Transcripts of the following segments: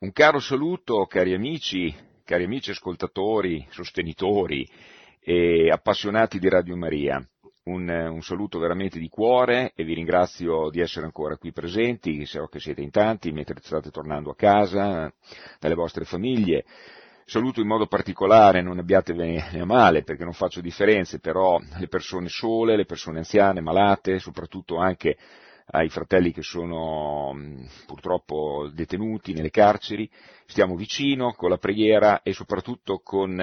Un caro saluto, cari amici ascoltatori, sostenitori e appassionati di Radio Maria. Un saluto veramente di cuore e vi ringrazio di essere ancora qui presenti, so che siete in tanti, mentre state tornando a casa, dalle vostre famiglie. Saluto in modo particolare, non abbiatevene a male perché non faccio differenze, però le persone sole, le persone anziane, malate, soprattutto anche ai fratelli che sono purtroppo detenuti nelle carceri. Stiamo vicino con la preghiera e soprattutto con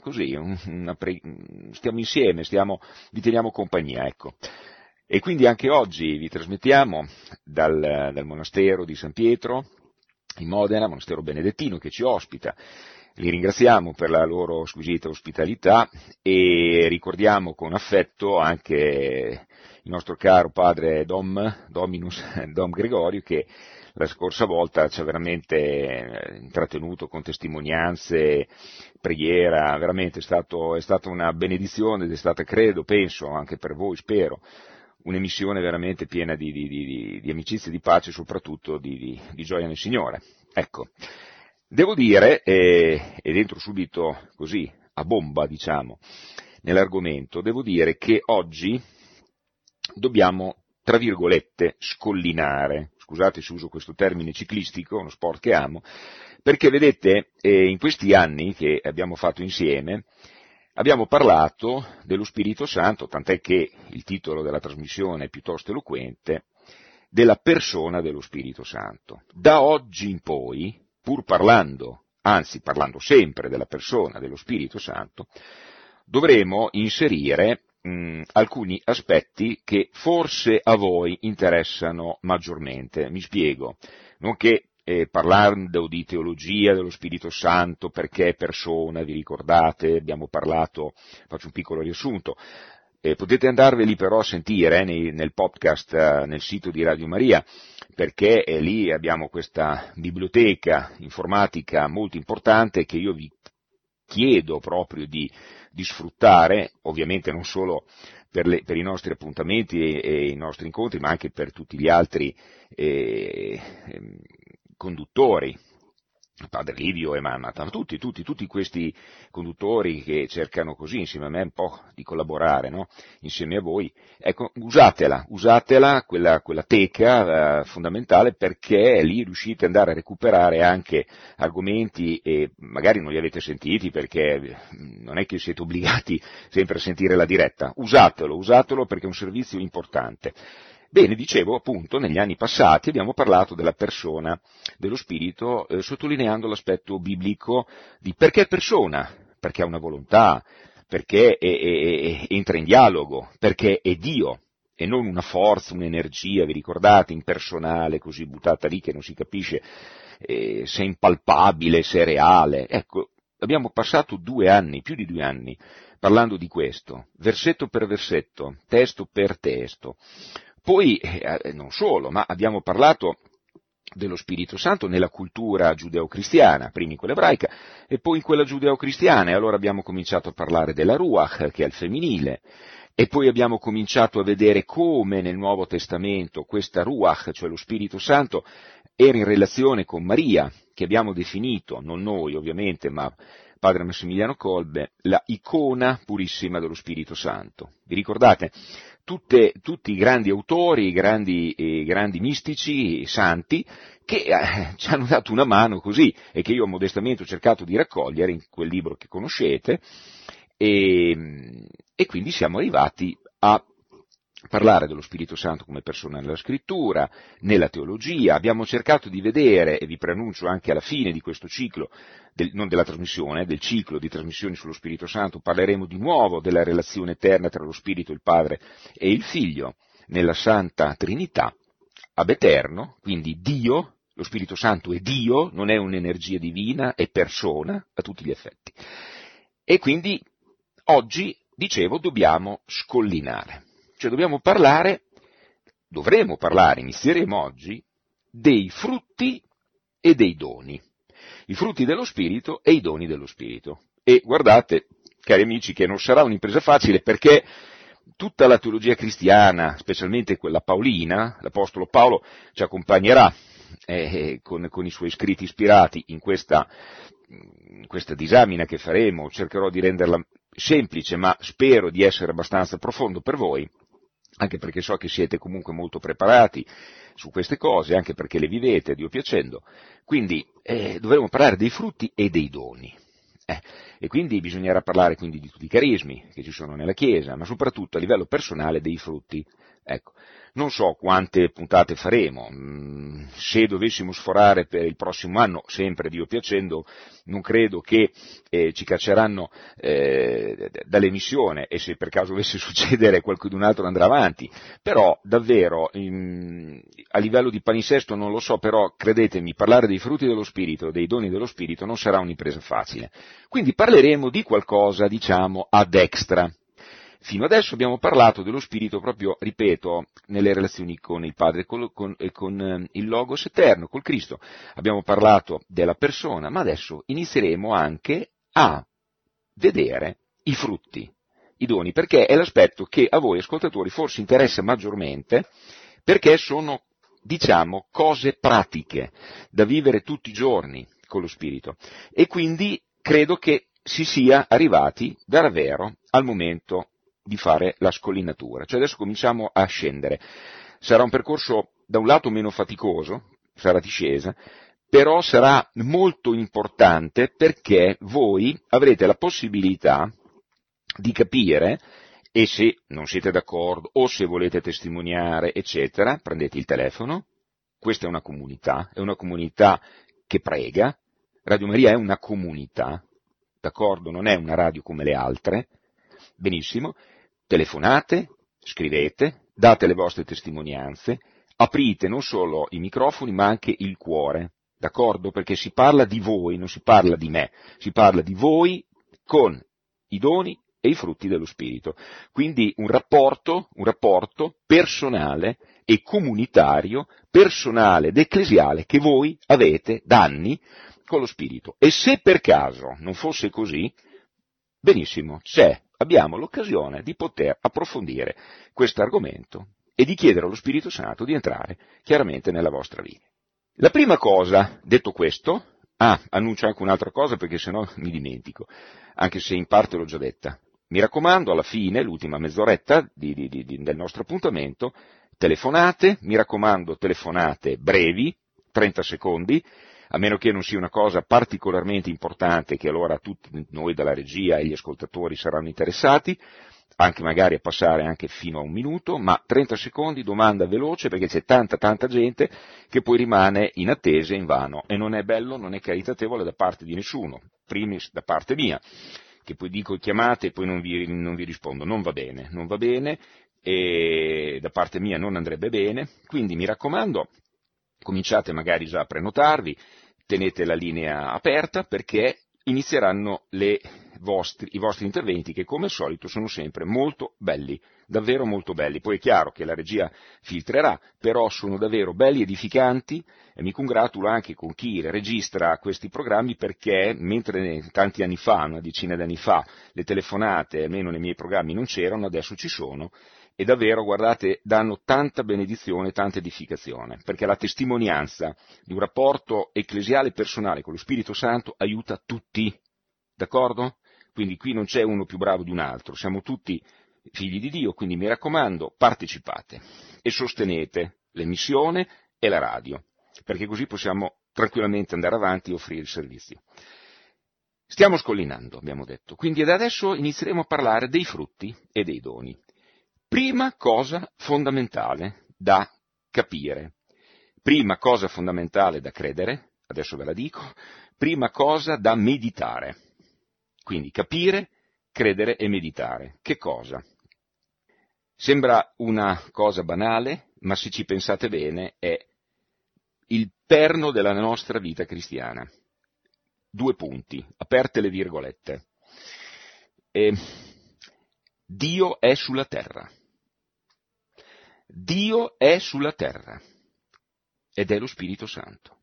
stiamo insieme, vi teniamo compagnia, ecco. E quindi anche oggi vi trasmettiamo dal monastero di San Pietro in Modena, monastero benedettino che ci ospita. Li ringraziamo per la loro squisita ospitalità e ricordiamo con affetto anche il nostro caro padre Dom Gregorio, che la scorsa volta ci ha veramente intrattenuto con testimonianze, preghiera, veramente è stata una benedizione ed è stata, penso, anche per voi, spero, un'emissione veramente piena di amicizia e di pace e soprattutto di gioia nel Signore. Ecco. Devo dire, ed entro subito così, a bomba diciamo, nell'argomento, devo dire che oggi dobbiamo, tra virgolette, scollinare, scusate se uso questo termine ciclistico, uno sport che amo, perché vedete, in questi anni che abbiamo fatto insieme, abbiamo parlato dello Spirito Santo, tant'è che il titolo della trasmissione è piuttosto eloquente, della persona dello Spirito Santo. Da oggi in poi, pur parlando sempre della persona dello Spirito Santo, dovremo inserire alcuni aspetti che forse a voi interessano maggiormente. Mi spiego, non che parlando di teologia dello Spirito Santo, perché è persona, vi ricordate, abbiamo parlato, faccio un piccolo riassunto, potete andarveli però a sentire nel podcast, nel sito di Radio Maria, perché lì abbiamo questa biblioteca informatica molto importante che io vi chiedo proprio di sfruttare, ovviamente non solo per i nostri appuntamenti e i nostri incontri, ma anche per tutti gli altri conduttori, Padre Livio e tutti questi conduttori che cercano così insieme a me un po' di collaborare, no? Insieme a voi, ecco, usatela quella teca fondamentale, perché lì riuscite ad andare a recuperare anche argomenti e magari non li avete sentiti perché non è che siete obbligati sempre a sentire la diretta, usatelo perché è un servizio importante. Bene, dicevo appunto, negli anni passati abbiamo parlato della persona dello Spirito, sottolineando l'aspetto biblico di perché è persona, perché ha una volontà, perché entra in dialogo, perché è Dio e non una forza, un'energia, vi ricordate, impersonale, così buttata lì che non si capisce se è impalpabile, se è reale. Ecco, abbiamo passato più di 2 anni, parlando di questo, versetto per versetto, testo per testo. Poi, non solo, ma abbiamo parlato dello Spirito Santo nella cultura giudeo-cristiana, prima in quella ebraica e poi in quella giudeo-cristiana, e allora abbiamo cominciato a parlare della Ruach, che è il femminile, e poi abbiamo cominciato a vedere come nel Nuovo Testamento questa Ruach, cioè lo Spirito Santo, era in relazione con Maria, che abbiamo definito, non noi ovviamente, ma padre Massimiliano Kolbe, la icona purissima dello Spirito Santo. Vi ricordate? Tutti i grandi autori, i grandi mistici, i santi, che ci hanno dato una mano così, e che io modestamente ho cercato di raccogliere in quel libro che conoscete, e quindi siamo arrivati a parlare dello Spirito Santo come persona nella scrittura, nella teologia. Abbiamo cercato di vedere, e vi preannuncio anche alla fine di questo ciclo, non della trasmissione, del ciclo di trasmissioni sullo Spirito Santo, parleremo di nuovo della relazione eterna tra lo Spirito, il Padre e il Figlio, nella Santa Trinità, ab eterno, quindi Dio, lo Spirito Santo è Dio, non è un'energia divina, è persona a tutti gli effetti. E quindi oggi, dicevo, dobbiamo scollinare. Cioè dovremo parlare, inizieremo oggi, dei frutti e dei doni. I frutti dello Spirito e i doni dello Spirito. E guardate, cari amici, che non sarà un'impresa facile, perché tutta la teologia cristiana, specialmente quella paolina, l'Apostolo Paolo ci accompagnerà con i suoi scritti ispirati in questa disamina che faremo. Cercherò di renderla semplice, ma spero di essere abbastanza profondo per voi, anche perché so che siete comunque molto preparati su queste cose, anche perché le vivete, Dio piacendo. Quindi dovremo parlare dei frutti e dei doni. E quindi bisognerà parlare quindi di tutti i carismi che ci sono nella Chiesa, ma soprattutto a livello personale dei frutti. Ecco, non so quante puntate faremo, se dovessimo sforare per il prossimo anno, sempre Dio piacendo, non credo che ci cacceranno dall'emissione, e se per caso dovesse succedere qualcun altro andrà avanti, però davvero a livello di palinsesto non lo so, però credetemi, parlare dei frutti dello Spirito, dei doni dello Spirito non sarà un'impresa facile. Quindi parleremo di qualcosa, diciamo, ad extra. Fino adesso abbiamo parlato dello Spirito proprio, ripeto, nelle relazioni con il Padre e con il Logos eterno, col Cristo. Abbiamo parlato della persona, ma adesso inizieremo anche a vedere i frutti, i doni, perché è l'aspetto che a voi ascoltatori forse interessa maggiormente, perché sono, diciamo, cose pratiche da vivere tutti i giorni con lo Spirito. E quindi credo che si sia arrivati davvero al momento di fare la scollinatura, cioè adesso cominciamo a scendere. Sarà un percorso da un lato meno faticoso, sarà discesa, però sarà molto importante perché voi avrete la possibilità di capire, e se non siete d'accordo o se volete testimoniare, eccetera, prendete il telefono. Questa è una comunità che prega. Radio Maria è una comunità, d'accordo? Non è una radio come le altre. Benissimo, telefonate, scrivete, date le vostre testimonianze, aprite non solo i microfoni ma anche il cuore, d'accordo? Perché si parla di voi, non si parla di me, si parla di voi con i doni e i frutti dello Spirito. Quindi un rapporto personale e comunitario, personale ed ecclesiale che voi avete da anni con lo Spirito. E se per caso non fosse così, benissimo, abbiamo l'occasione di poter approfondire questo argomento e di chiedere allo Spirito Santo di entrare chiaramente nella vostra vita. La prima cosa, detto questo, annuncio anche un'altra cosa perché sennò mi dimentico, anche se in parte l'ho già detta. Mi raccomando, alla fine, l'ultima mezz'oretta del nostro appuntamento, telefonate, mi raccomando, telefonate brevi, 30 secondi, a meno che non sia una cosa particolarmente importante, che allora tutti noi dalla regia e gli ascoltatori saranno interessati, anche magari a passare anche fino a un minuto, ma 30 secondi, domanda veloce, perché c'è tanta gente che poi rimane in attesa invano, e non è bello, non è caritatevole da parte di nessuno, primis da parte mia, che poi dico chiamate e poi non vi rispondo, non va bene, e da parte mia non andrebbe bene, quindi mi raccomando, cominciate magari già a prenotarvi, tenete la linea aperta perché inizieranno i vostri interventi, che come al solito sono sempre molto belli, davvero molto belli. Poi è chiaro che la regia filtrerà, però sono davvero belli, edificanti, e mi congratulo anche con chi registra questi programmi, perché mentre tanti anni fa, una decina di anni fa, le telefonate, almeno nei miei programmi, non c'erano, adesso ci sono, e davvero, guardate, danno tanta benedizione, tanta edificazione, perché la testimonianza di un rapporto ecclesiale personale con lo Spirito Santo aiuta tutti, d'accordo? Quindi qui non c'è uno più bravo di un altro, siamo tutti figli di Dio, quindi mi raccomando, partecipate e sostenete l'emissione e la radio, perché così possiamo tranquillamente andare avanti e offrire il servizio. Stiamo scollinando, abbiamo detto, quindi da adesso inizieremo a parlare dei frutti e dei doni. Prima cosa fondamentale da capire, prima cosa fondamentale da credere, adesso ve la dico, prima cosa da meditare. Quindi capire, credere e meditare. Che cosa? Sembra una cosa banale, ma se ci pensate bene è il perno della nostra vita cristiana. 2 punti, aperte le virgolette. Dio è sulla terra. Dio è sulla terra ed è lo Spirito Santo.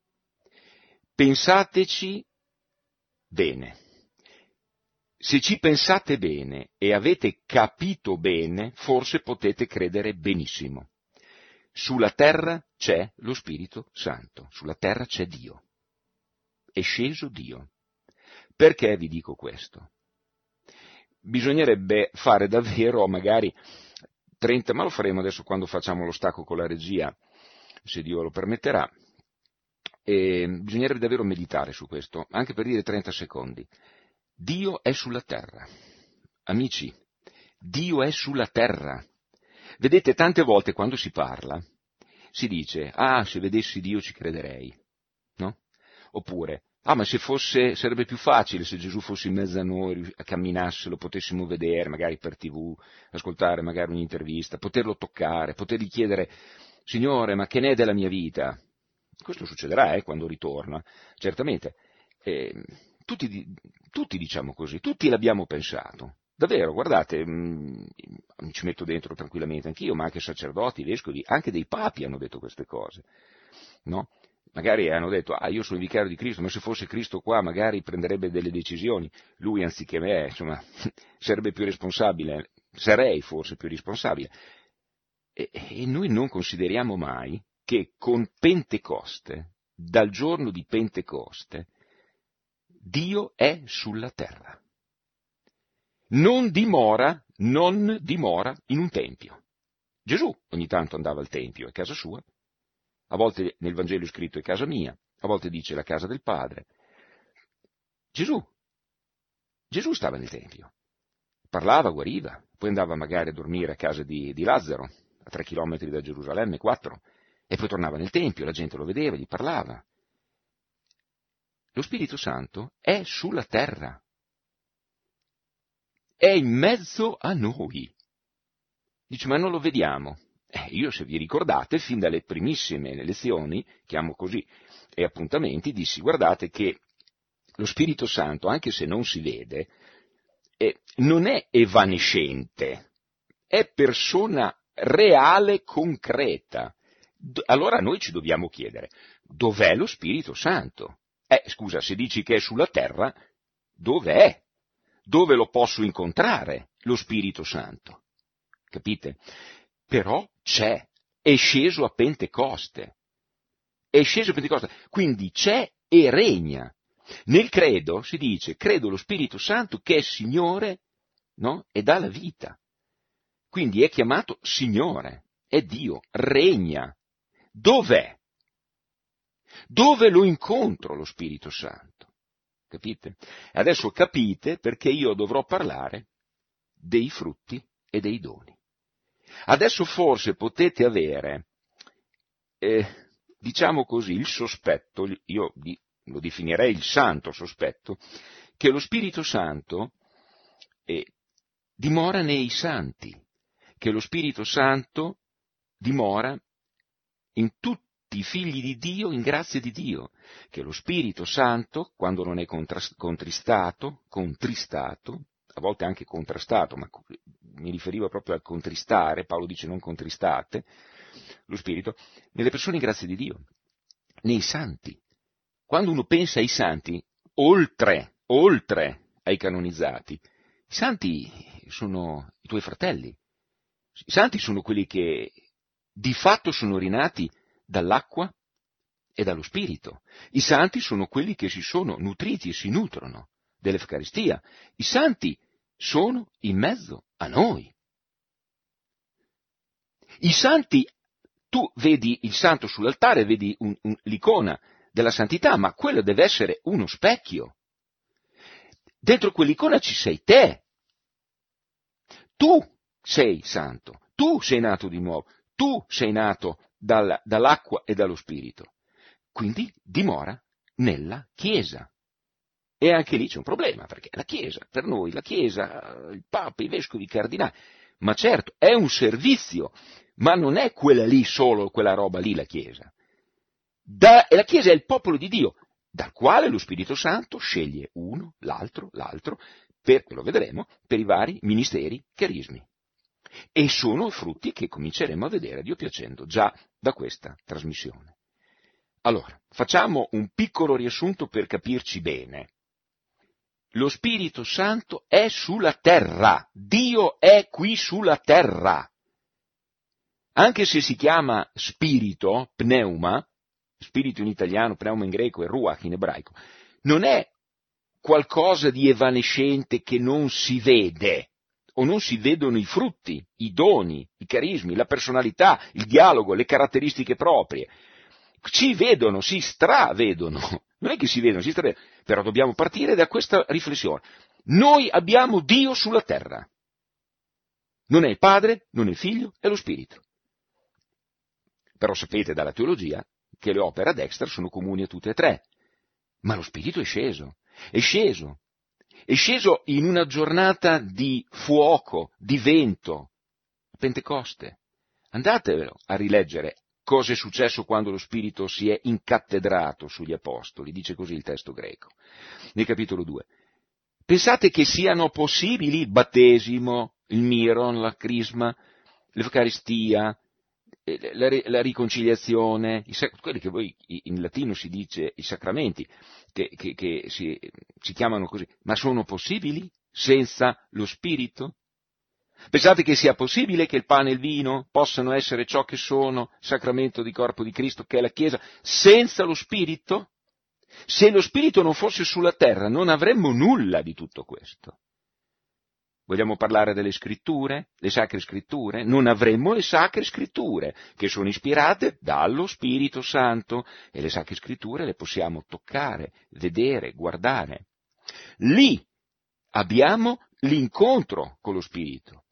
Pensateci bene. Se ci pensate bene e avete capito bene, forse potete credere benissimo. Sulla terra c'è lo Spirito Santo, sulla terra c'è Dio, è sceso Dio. Perché vi dico questo? Bisognerebbe fare davvero magari 30, ma lo faremo adesso quando facciamo lo stacco con la regia, se Dio lo permetterà, bisognerebbe davvero meditare su questo, anche per dire 30 secondi. Dio è sulla terra. Amici, Dio è sulla terra. Vedete, tante volte quando si parla, si dice, se vedessi Dio ci crederei, no? Oppure, ma sarebbe più facile se Gesù fosse in mezzo a noi, camminasse, lo potessimo vedere, magari per TV, ascoltare magari un'intervista, poterlo toccare, potergli chiedere, Signore, ma che ne è della mia vita? Questo succederà, quando ritorna, certamente. Tutti diciamo così, tutti l'abbiamo pensato. Davvero, guardate, mi ci metto dentro tranquillamente anch'io, ma anche sacerdoti, vescovi, anche dei papi hanno detto queste cose, no? Magari hanno detto, io sono il vicario di Cristo, ma se fosse Cristo qua magari prenderebbe delle decisioni, lui anziché me, insomma, sarebbe più responsabile, sarei forse più responsabile. E noi non consideriamo mai che con Pentecoste, dal giorno di Pentecoste, Dio è sulla terra. Non dimora in un tempio. Gesù ogni tanto andava al tempio, è casa sua. A volte nel Vangelo è scritto è casa mia, a volte dice la casa del Padre. Gesù stava nel Tempio, parlava, guariva, poi andava magari a dormire a casa di Lazzaro, a 3 chilometri da Gerusalemme, 4, e poi tornava nel Tempio, la gente lo vedeva, gli parlava. Lo Spirito Santo è sulla terra, è in mezzo a noi. Dice, ma non lo vediamo. Io, se vi ricordate, fin dalle primissime lezioni, chiamo così, e appuntamenti, dissi, guardate che lo Spirito Santo, anche se non si vede, non è evanescente, è persona reale, concreta. Allora noi ci dobbiamo chiedere, dov'è lo Spirito Santo? Scusa, se dici che è sulla terra, dov'è? Dove lo posso incontrare, lo Spirito Santo? Capite? Però c'è, è sceso a Pentecoste, quindi c'è e regna. Nel credo si dice, credo lo Spirito Santo che è Signore, no? E dà la vita. Quindi è chiamato Signore, è Dio, regna. Dov'è? Dove lo incontro lo Spirito Santo? Capite? Adesso capite perché io dovrò parlare dei frutti e dei doni. Adesso forse potete avere, diciamo così, il sospetto, io lo definirei il santo sospetto, che lo Spirito Santo dimora nei santi, che lo Spirito Santo dimora in tutti i figli di Dio in grazia di Dio, che lo Spirito Santo, quando non è contristato, a volte anche contrastato, ma mi riferivo proprio al contristare, Paolo dice non contristate, lo Spirito, nelle persone in grazia di Dio, nei santi. Quando uno pensa ai santi, oltre ai canonizzati, i santi sono i tuoi fratelli, i santi sono quelli che di fatto sono rinati dall'acqua e dallo Spirito, i santi sono quelli che si sono nutriti e si nutrono dell'Eucaristia, i santi sono in mezzo a noi. I santi, tu vedi il santo sull'altare, vedi l'icona della santità, ma quello deve essere uno specchio. Dentro quell'icona ci sei te. Tu sei santo, tu sei nato di nuovo, tu sei nato dall'acqua e dallo Spirito. Quindi dimora nella Chiesa. E anche lì c'è un problema, perché la Chiesa, per noi, la Chiesa, il Papa, i Vescovi, i Cardinali, ma certo, è un servizio, ma non è quella lì solo, quella roba lì la Chiesa. E la Chiesa è il popolo di Dio, dal quale lo Spirito Santo sceglie uno, l'altro, lo vedremo, per i vari ministeri, carismi. E sono frutti che cominceremo a vedere a Dio piacendo già da questa trasmissione. Allora, facciamo un piccolo riassunto per capirci bene. Lo Spirito Santo è sulla terra, Dio è qui sulla terra. anche se si chiama spirito, pneuma, spirito in italiano, pneuma in greco e ruach in ebraico, non è qualcosa di evanescente che non si vede, o non si vedono i frutti, i doni, i carismi, la personalità, il dialogo, le caratteristiche proprie. Si vedono, si stravedono, non è che si vedono, si stravedono, però dobbiamo partire da questa riflessione. Noi abbiamo Dio sulla terra, non è il Padre, non è il Figlio, è lo Spirito. Però sapete dalla teologia che le opere ad extra sono comuni a tutte e tre, ma lo Spirito è sceso in una giornata di fuoco, di vento, Pentecoste. Andatevelo a rileggere cosa è successo quando lo Spirito si è incattedrato sugli Apostoli, dice così il testo greco, nel capitolo 2. Pensate che siano possibili il battesimo, il miron, la crisma, l'Eucaristia, la riconciliazione, quelli che voi in latino si dice i sacramenti, che si chiamano così, ma sono possibili senza lo Spirito? Pensate che sia possibile che il pane e il vino possano essere ciò che sono, sacramento di corpo di Cristo, che è la Chiesa, senza lo Spirito? Se lo Spirito non fosse sulla terra, non avremmo nulla di tutto questo. Vogliamo parlare delle scritture, le sacre scritture? Non avremmo le sacre scritture, che sono ispirate dallo Spirito Santo, e le sacre scritture le possiamo toccare, vedere, guardare. Lì abbiamo l'incontro con lo Spirito.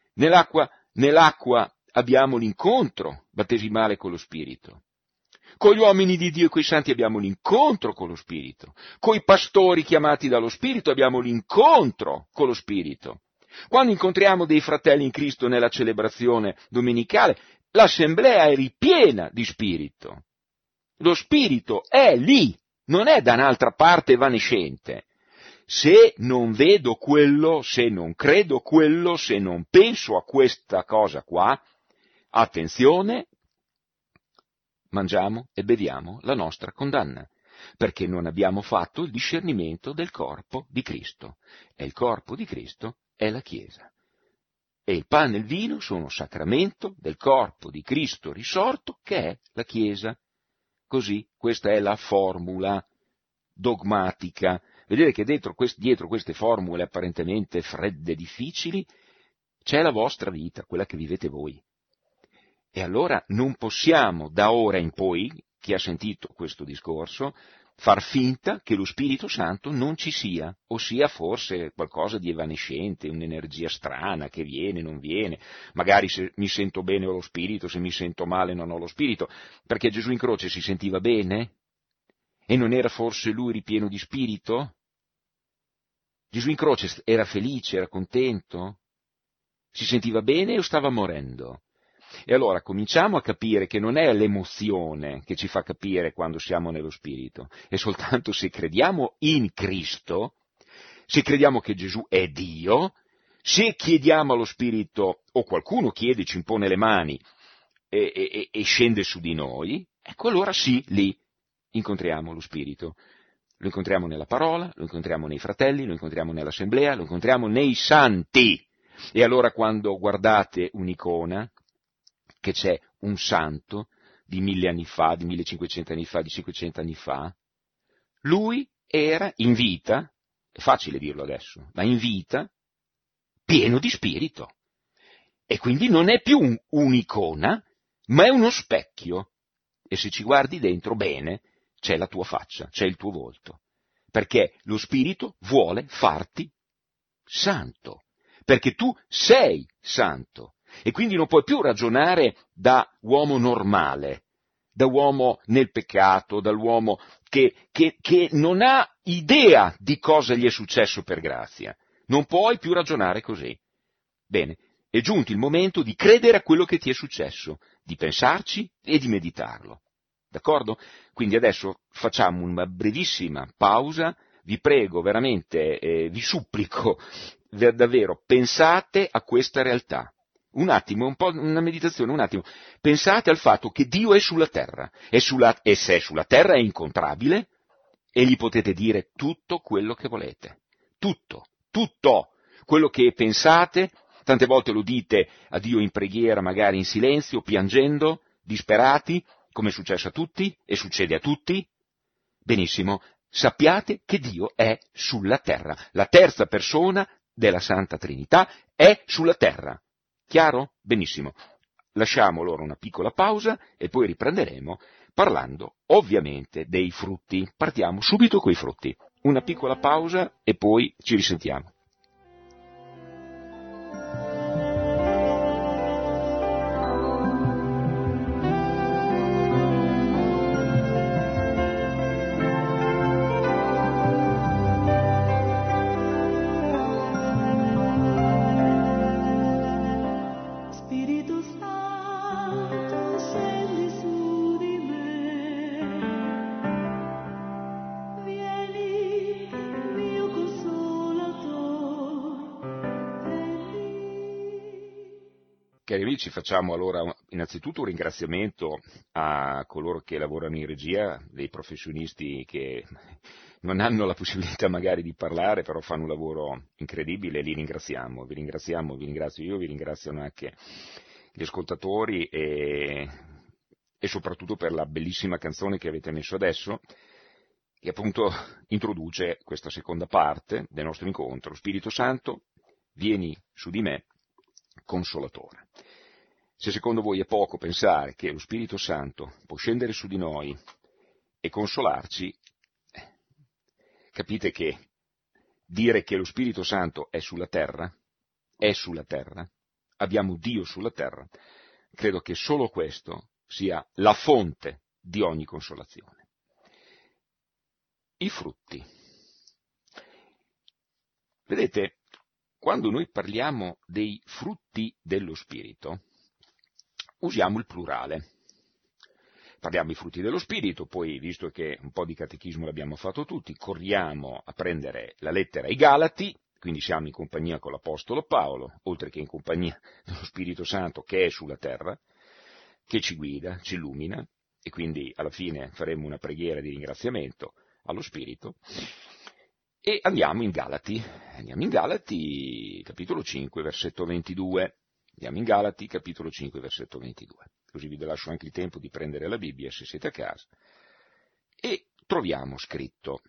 Nell'acqua abbiamo l'incontro battesimale con lo Spirito. Con gli uomini di Dio e coi santi abbiamo l'incontro con lo Spirito. Coi pastori chiamati dallo Spirito abbiamo l'incontro con lo Spirito. Quando incontriamo dei fratelli in Cristo nella celebrazione domenicale, l'assemblea è ripiena di Spirito. Lo Spirito è lì, non è da un'altra parte evanescente. Se non vedo quello, se non credo quello, se non penso a questa cosa qua, attenzione, mangiamo e beviamo la nostra condanna, perché non abbiamo fatto il discernimento del corpo di Cristo. E il corpo di Cristo è la Chiesa. E il pane e il vino sono sacramento del corpo di Cristo risorto, che è la Chiesa. Così, questa è la formula dogmatica. Vedete che dietro queste formule apparentemente fredde e difficili c'è la vostra vita, quella che vivete voi. E allora non possiamo da ora in poi, chi ha sentito questo discorso, far finta che lo Spirito Santo non ci sia, o sia forse qualcosa di evanescente, un'energia strana che viene, non viene, magari se mi sento bene ho lo Spirito, se mi sento male non ho lo Spirito, perché Gesù in croce si sentiva bene? E non era forse lui ripieno di Spirito? Gesù in croce era felice, era contento? Si sentiva bene o stava morendo? E allora cominciamo a capire che non è l'emozione che ci fa capire quando siamo nello Spirito, è soltanto se crediamo in Cristo, se crediamo che Gesù è Dio, se chiediamo allo Spirito, o qualcuno chiede, ci impone le mani e scende su di noi, ecco allora sì, lì incontriamo lo Spirito. Lo incontriamo nella parola, lo incontriamo nei fratelli, lo incontriamo nell'assemblea, lo incontriamo nei santi. E allora quando guardate un'icona, che c'è un santo di 1000 anni fa, di 1500 anni fa, di 500 anni fa, lui era in vita, è facile dirlo adesso, ma in vita, pieno di spirito. E quindi non è più un'icona, ma è uno specchio. E se ci guardi dentro bene, c'è la tua faccia, c'è il tuo volto. Perché lo Spirito vuole farti santo. Perché tu sei santo. E quindi non puoi più ragionare da uomo normale, da uomo nel peccato, dall'uomo che non ha idea di cosa gli è successo per grazia. Non puoi più ragionare così. Bene, è giunto il momento di credere a quello che ti è successo, di pensarci e di meditarlo. D'accordo? Quindi adesso facciamo una brevissima pausa, vi prego veramente, vi supplico davvero, pensate a questa realtà. Un attimo, un po' una meditazione, un attimo. Pensate al fatto che Dio è sulla terra, e se è sulla terra è incontrabile, e gli potete dire tutto quello che volete. Tutto, quello che pensate. Tante volte lo dite a Dio in preghiera, magari in silenzio, piangendo, disperati, come è successo a tutti e succede a tutti. Benissimo, sappiate che Dio è sulla terra. La terza persona della Santa Trinità è sulla terra. Chiaro? Benissimo. Lasciamo allora una piccola pausa e poi riprenderemo parlando ovviamente dei frutti. Partiamo subito coi frutti. Una piccola pausa e poi ci risentiamo. Cari amici, facciamo allora innanzitutto un ringraziamento a coloro che lavorano in regia, dei professionisti che non hanno la possibilità magari di parlare, però fanno un lavoro incredibile, li ringraziamo, vi ringrazio io, vi ringraziano anche gli ascoltatori e soprattutto per la bellissima canzone che avete messo adesso, che appunto introduce questa seconda parte del nostro incontro. Spirito Santo, vieni su di me, Consolatore. Se secondo voi è poco pensare che lo Spirito Santo può scendere su di noi e consolarci, capite che dire che lo Spirito Santo è sulla terra, abbiamo Dio sulla terra, credo che solo questo sia la fonte di ogni consolazione. I frutti. Vedete, quando noi parliamo dei frutti dello Spirito, usiamo il plurale. Parliamo dei frutti dello Spirito, poi, visto che un po' di catechismo l'abbiamo fatto tutti, corriamo a prendere la lettera ai Galati, quindi siamo in compagnia con l'Apostolo Paolo, oltre che in compagnia dello Spirito Santo che è sulla terra, che ci guida, ci illumina, e quindi alla fine faremo una preghiera di ringraziamento allo Spirito. E andiamo in Galati, capitolo 5, versetto 22. Andiamo in Galati, capitolo 5, versetto 22. Così vi lascio anche il tempo di prendere la Bibbia se siete a casa. E troviamo scritto,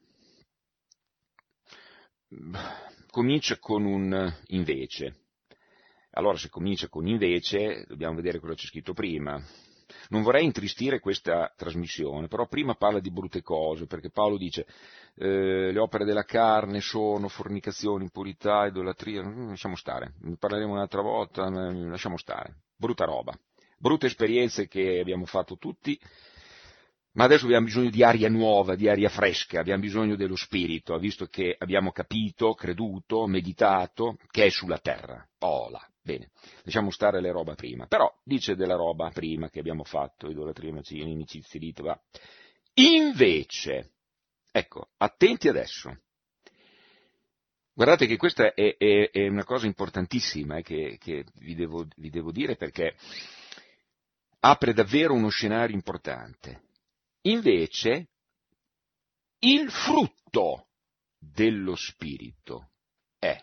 comincia con un invece. Allora, se comincia con invece, dobbiamo vedere cosa c'è scritto prima. Non vorrei intristire questa trasmissione, però prima parla di brutte cose, perché Paolo dice le opere della carne sono fornicazione, impurità, idolatria, lasciamo stare, ne parleremo un'altra volta, lasciamo stare, brutta roba, brutte esperienze che abbiamo fatto tutti, ma adesso abbiamo bisogno di aria nuova, di aria fresca, abbiamo bisogno dello Spirito, visto che abbiamo capito, creduto, meditato, che è sulla terra. Là, bene, lasciamo stare le roba prima, però dice della roba prima che abbiamo fatto, idolatria, inimicizie, lite, va. Invece, ecco, attenti adesso, guardate che questa è una cosa importantissima che vi devo dire perché apre davvero uno scenario importante. Invece, il frutto dello Spirito è.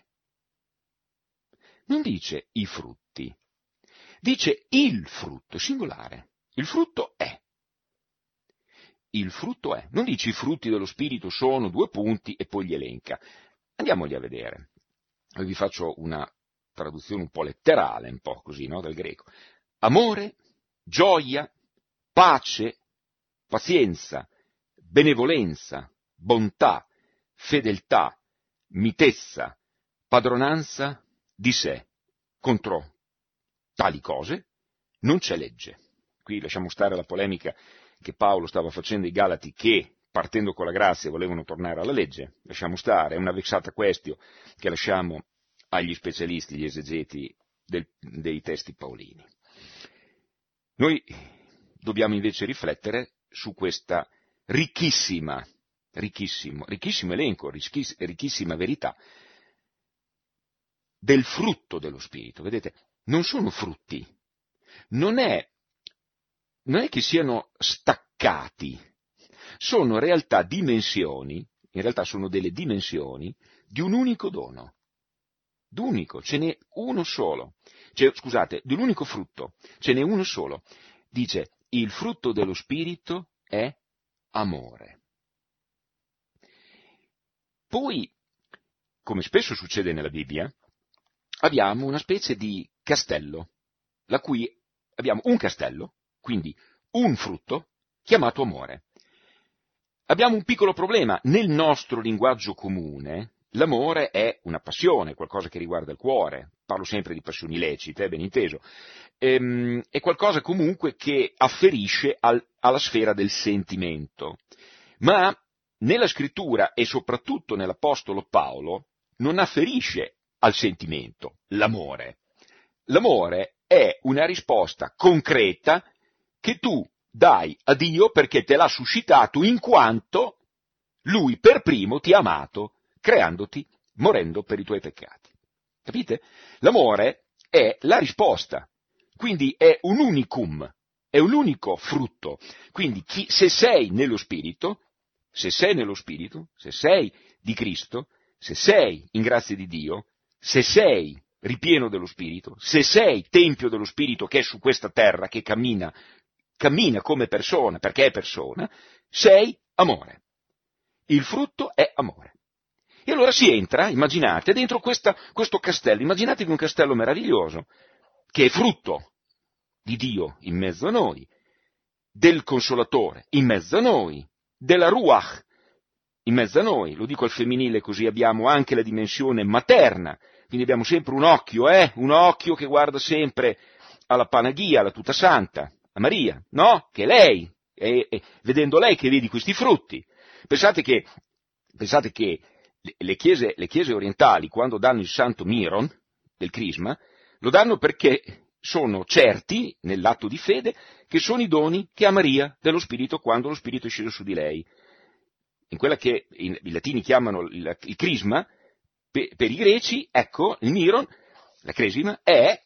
Non dice i frutti, dice il frutto, singolare. Il frutto è. Il frutto è. Non dice i frutti dello Spirito sono 2 punti e poi li elenca. Andiamoli a vedere. Io vi faccio una traduzione un po' letterale, un po' così, no, dal greco. Amore, gioia, pace, pazienza, benevolenza, bontà, fedeltà, mitezza, padronanza di sé. Contro tali cose non c'è legge. Qui lasciamo stare la polemica che Paolo stava facendo ai Galati che, partendo con la grazia, volevano tornare alla legge. Lasciamo stare, è una vexata questio che lasciamo agli specialisti, gli esegeti dei testi paolini. Noi dobbiamo invece riflettere su questa ricchissimo elenco, ricchissima verità del frutto dello Spirito. Vedete, non sono frutti, non è che siano staccati, sono in realtà sono delle dimensioni di un unico dono. d'unico, ce n'è uno solo. Scusate, dell'unico frutto, ce n'è uno solo. Dice, il frutto dello Spirito è amore. Poi, come spesso succede nella Bibbia, abbiamo una specie di castello, la cui abbiamo un castello, quindi un frutto, chiamato amore. Abbiamo un piccolo problema. Nel nostro linguaggio comune, l'amore è una passione, qualcosa che riguarda il cuore. Parlo sempre di passioni lecite, ben inteso. È qualcosa comunque che afferisce alla sfera del sentimento. Ma nella scrittura e soprattutto nell'Apostolo Paolo non afferisce al sentimento l'amore. L'amore è una risposta concreta che tu dai a Dio perché te l'ha suscitato in quanto Lui per primo ti ha amato, creandoti, morendo per i tuoi peccati. Capite? L'amore è la risposta, quindi è un unicum, è un unico frutto. Quindi se sei nello Spirito, se sei di Cristo, se sei in grazia di Dio, se sei ripieno dello Spirito, se sei tempio dello Spirito che è su questa terra, che cammina come persona, perché è persona, sei amore. Il frutto è amore. E allora si entra, immaginate, dentro questo castello, immaginatevi un castello meraviglioso, che è frutto di Dio in mezzo a noi, del Consolatore in mezzo a noi, della Ruach in mezzo a noi, lo dico al femminile così abbiamo anche la dimensione materna, quindi abbiamo sempre un occhio che guarda sempre alla Panaghia, alla Tutta Santa, a Maria, no? Che è lei, e vedendo lei che vedi questi frutti. Pensate che le chiese orientali, quando danno il santo Miron del Crisma, lo danno perché sono certi, nell'atto di fede, che sono i doni che ha Maria dello Spirito quando lo Spirito è sceso su di lei. In quella che i latini chiamano il Crisma, per i greci, ecco, il Miron, la Cresima, è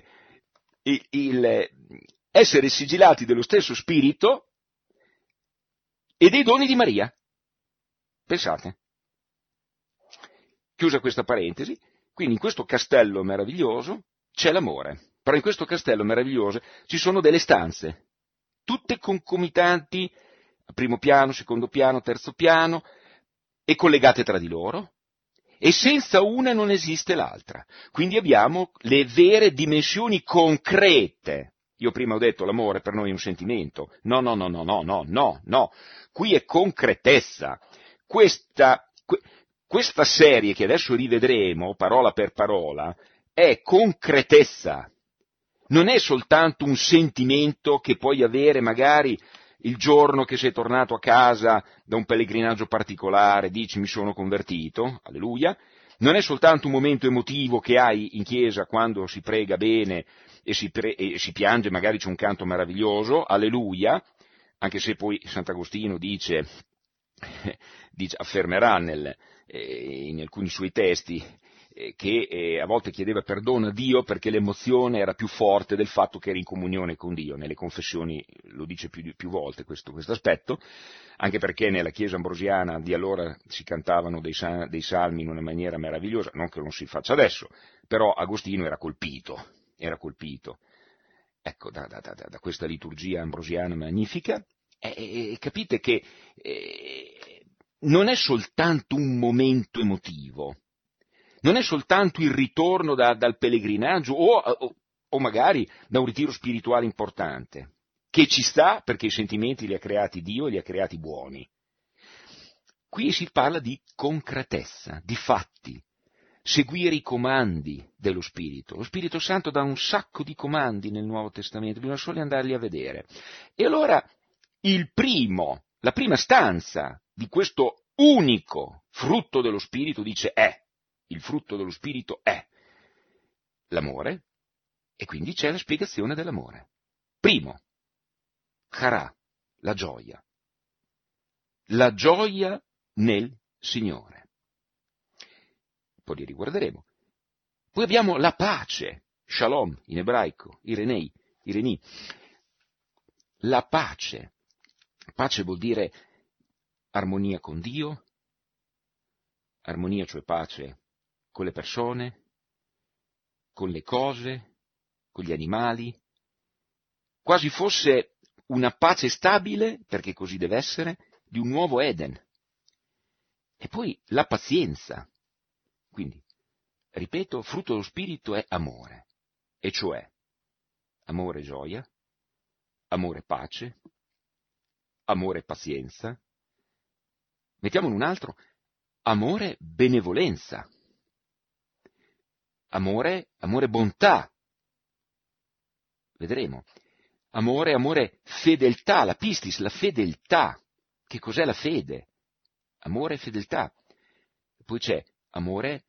il essere sigillati dello stesso Spirito e dei doni di Maria. Pensate. Chiusa questa parentesi, quindi in questo castello meraviglioso c'è l'amore, però in questo castello meraviglioso ci sono delle stanze, tutte concomitanti, primo piano, secondo piano, terzo piano, e collegate tra di loro, e senza una non esiste l'altra. Quindi abbiamo le vere dimensioni concrete. Io prima ho detto l'amore per noi è un sentimento. No. Qui è concretezza. Questa serie che adesso rivedremo, parola per parola, è concretezza. Non è soltanto un sentimento che puoi avere magari il giorno che sei tornato a casa da un pellegrinaggio particolare, dici mi sono convertito, alleluia. Non è soltanto un momento emotivo che hai in chiesa quando si prega bene e si piange, magari c'è un canto meraviglioso, alleluia, anche se poi Sant'Agostino affermerà in alcuni suoi testi che a volte chiedeva perdono a Dio perché l'emozione era più forte del fatto che era in comunione con Dio. Nelle confessioni lo dice più volte questo aspetto, anche perché nella Chiesa ambrosiana di allora si cantavano dei salmi in una maniera meravigliosa, non che non si faccia adesso, però Agostino era colpito, ecco, da questa liturgia ambrosiana magnifica, e capite che non è soltanto un momento emotivo, non è soltanto il ritorno dal pellegrinaggio o magari da un ritiro spirituale importante, che ci sta perché i sentimenti li ha creati Dio e li ha creati buoni. Qui si parla di concretezza, di fatti, seguire i comandi dello Spirito. Lo Spirito Santo dà un sacco di comandi nel Nuovo Testamento, bisogna solo andarli a vedere. E allora la prima stanza di questo unico frutto dello Spirito dice il frutto dello Spirito è l'amore, e quindi c'è la spiegazione dell'amore. Primo, charà, la gioia nel Signore. Poi li riguarderemo. Poi abbiamo la pace, shalom in ebraico, ireni. La pace. Pace vuol dire armonia con Dio, armonia cioè pace con le persone, con le cose, con gli animali, quasi fosse una pace stabile, perché così deve essere, di un nuovo Eden. E poi la pazienza. Quindi, ripeto, frutto dello Spirito è amore, e cioè amore e gioia, amore e pace, amore e pazienza. Mettiamone un altro, amore e benevolenza, amore e bontà. Vedremo. Amore, fedeltà, la pistis, la fedeltà. Che cos'è la fede? Amore e fedeltà. Poi c'è amore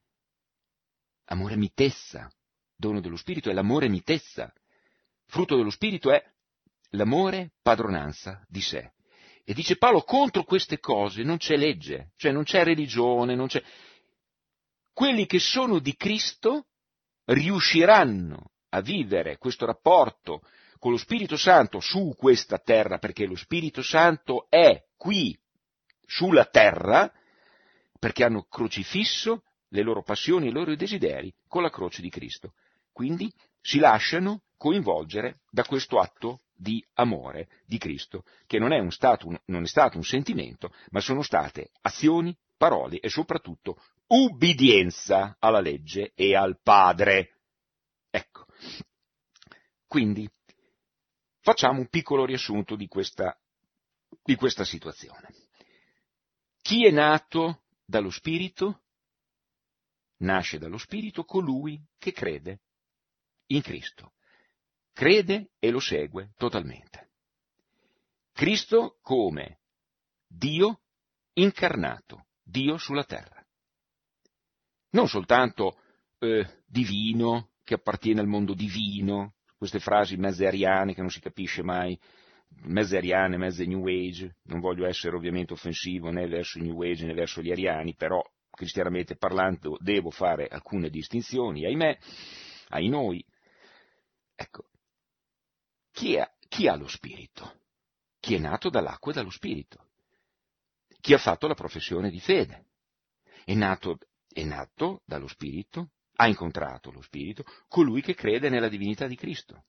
mitezza. Dono dello Spirito è l'amore mitezza. Frutto dello Spirito è l'amore padronanza di sé. E dice Paolo, contro queste cose non c'è legge, cioè non c'è religione, non c'è... Quelli che sono di Cristo riusciranno a vivere questo rapporto con lo Spirito Santo su questa terra, perché lo Spirito Santo è qui sulla terra, perché hanno crocifisso le loro passioni e i loro desideri con la croce di Cristo. Quindi si lasciano coinvolgere da questo atto di amore di Cristo, che non è stato un sentimento, ma sono state azioni, parole e soprattutto ubbidienza alla legge e al Padre. Ecco. Quindi facciamo un piccolo riassunto di questa situazione. Chi è nato dallo Spirito? Nasce dallo Spirito colui che crede in Cristo. Crede e lo segue totalmente. Cristo come Dio incarnato, Dio sulla terra. Non soltanto divino, che appartiene al mondo divino, queste frasi mezze ariane che non si capisce mai, mezze ariane, mezze New Age, non voglio essere ovviamente offensivo né verso i New Age né verso gli ariani, però cristianamente parlando devo fare alcune distinzioni, ahimè, ai noi. Ecco, chi ha lo Spirito? Chi è nato dall'acqua e dallo Spirito? Chi ha fatto la professione di fede? È nato dallo Spirito, ha incontrato lo Spirito, colui che crede nella divinità di Cristo,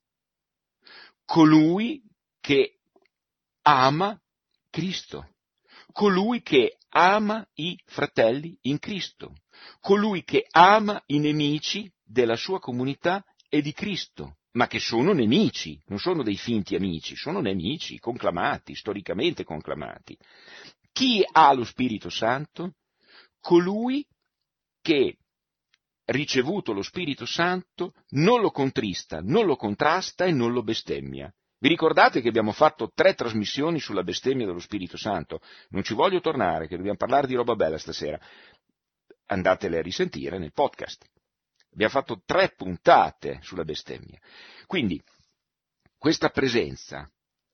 colui che ama Cristo, colui che ama i fratelli in Cristo, colui che ama i nemici della sua comunità e di Cristo, ma che sono nemici, non sono dei finti amici, sono nemici conclamati, storicamente conclamati. Chi ha lo Spirito Santo? Colui che, ricevuto lo Spirito Santo, non lo contrista, non lo contrasta e non lo bestemmia. Vi ricordate che abbiamo fatto 3 trasmissioni sulla bestemmia dello Spirito Santo? Non ci voglio tornare, che dobbiamo parlare di roba bella stasera. Andatele a risentire nel podcast. Abbiamo fatto 3 puntate sulla bestemmia. Quindi, questa presenza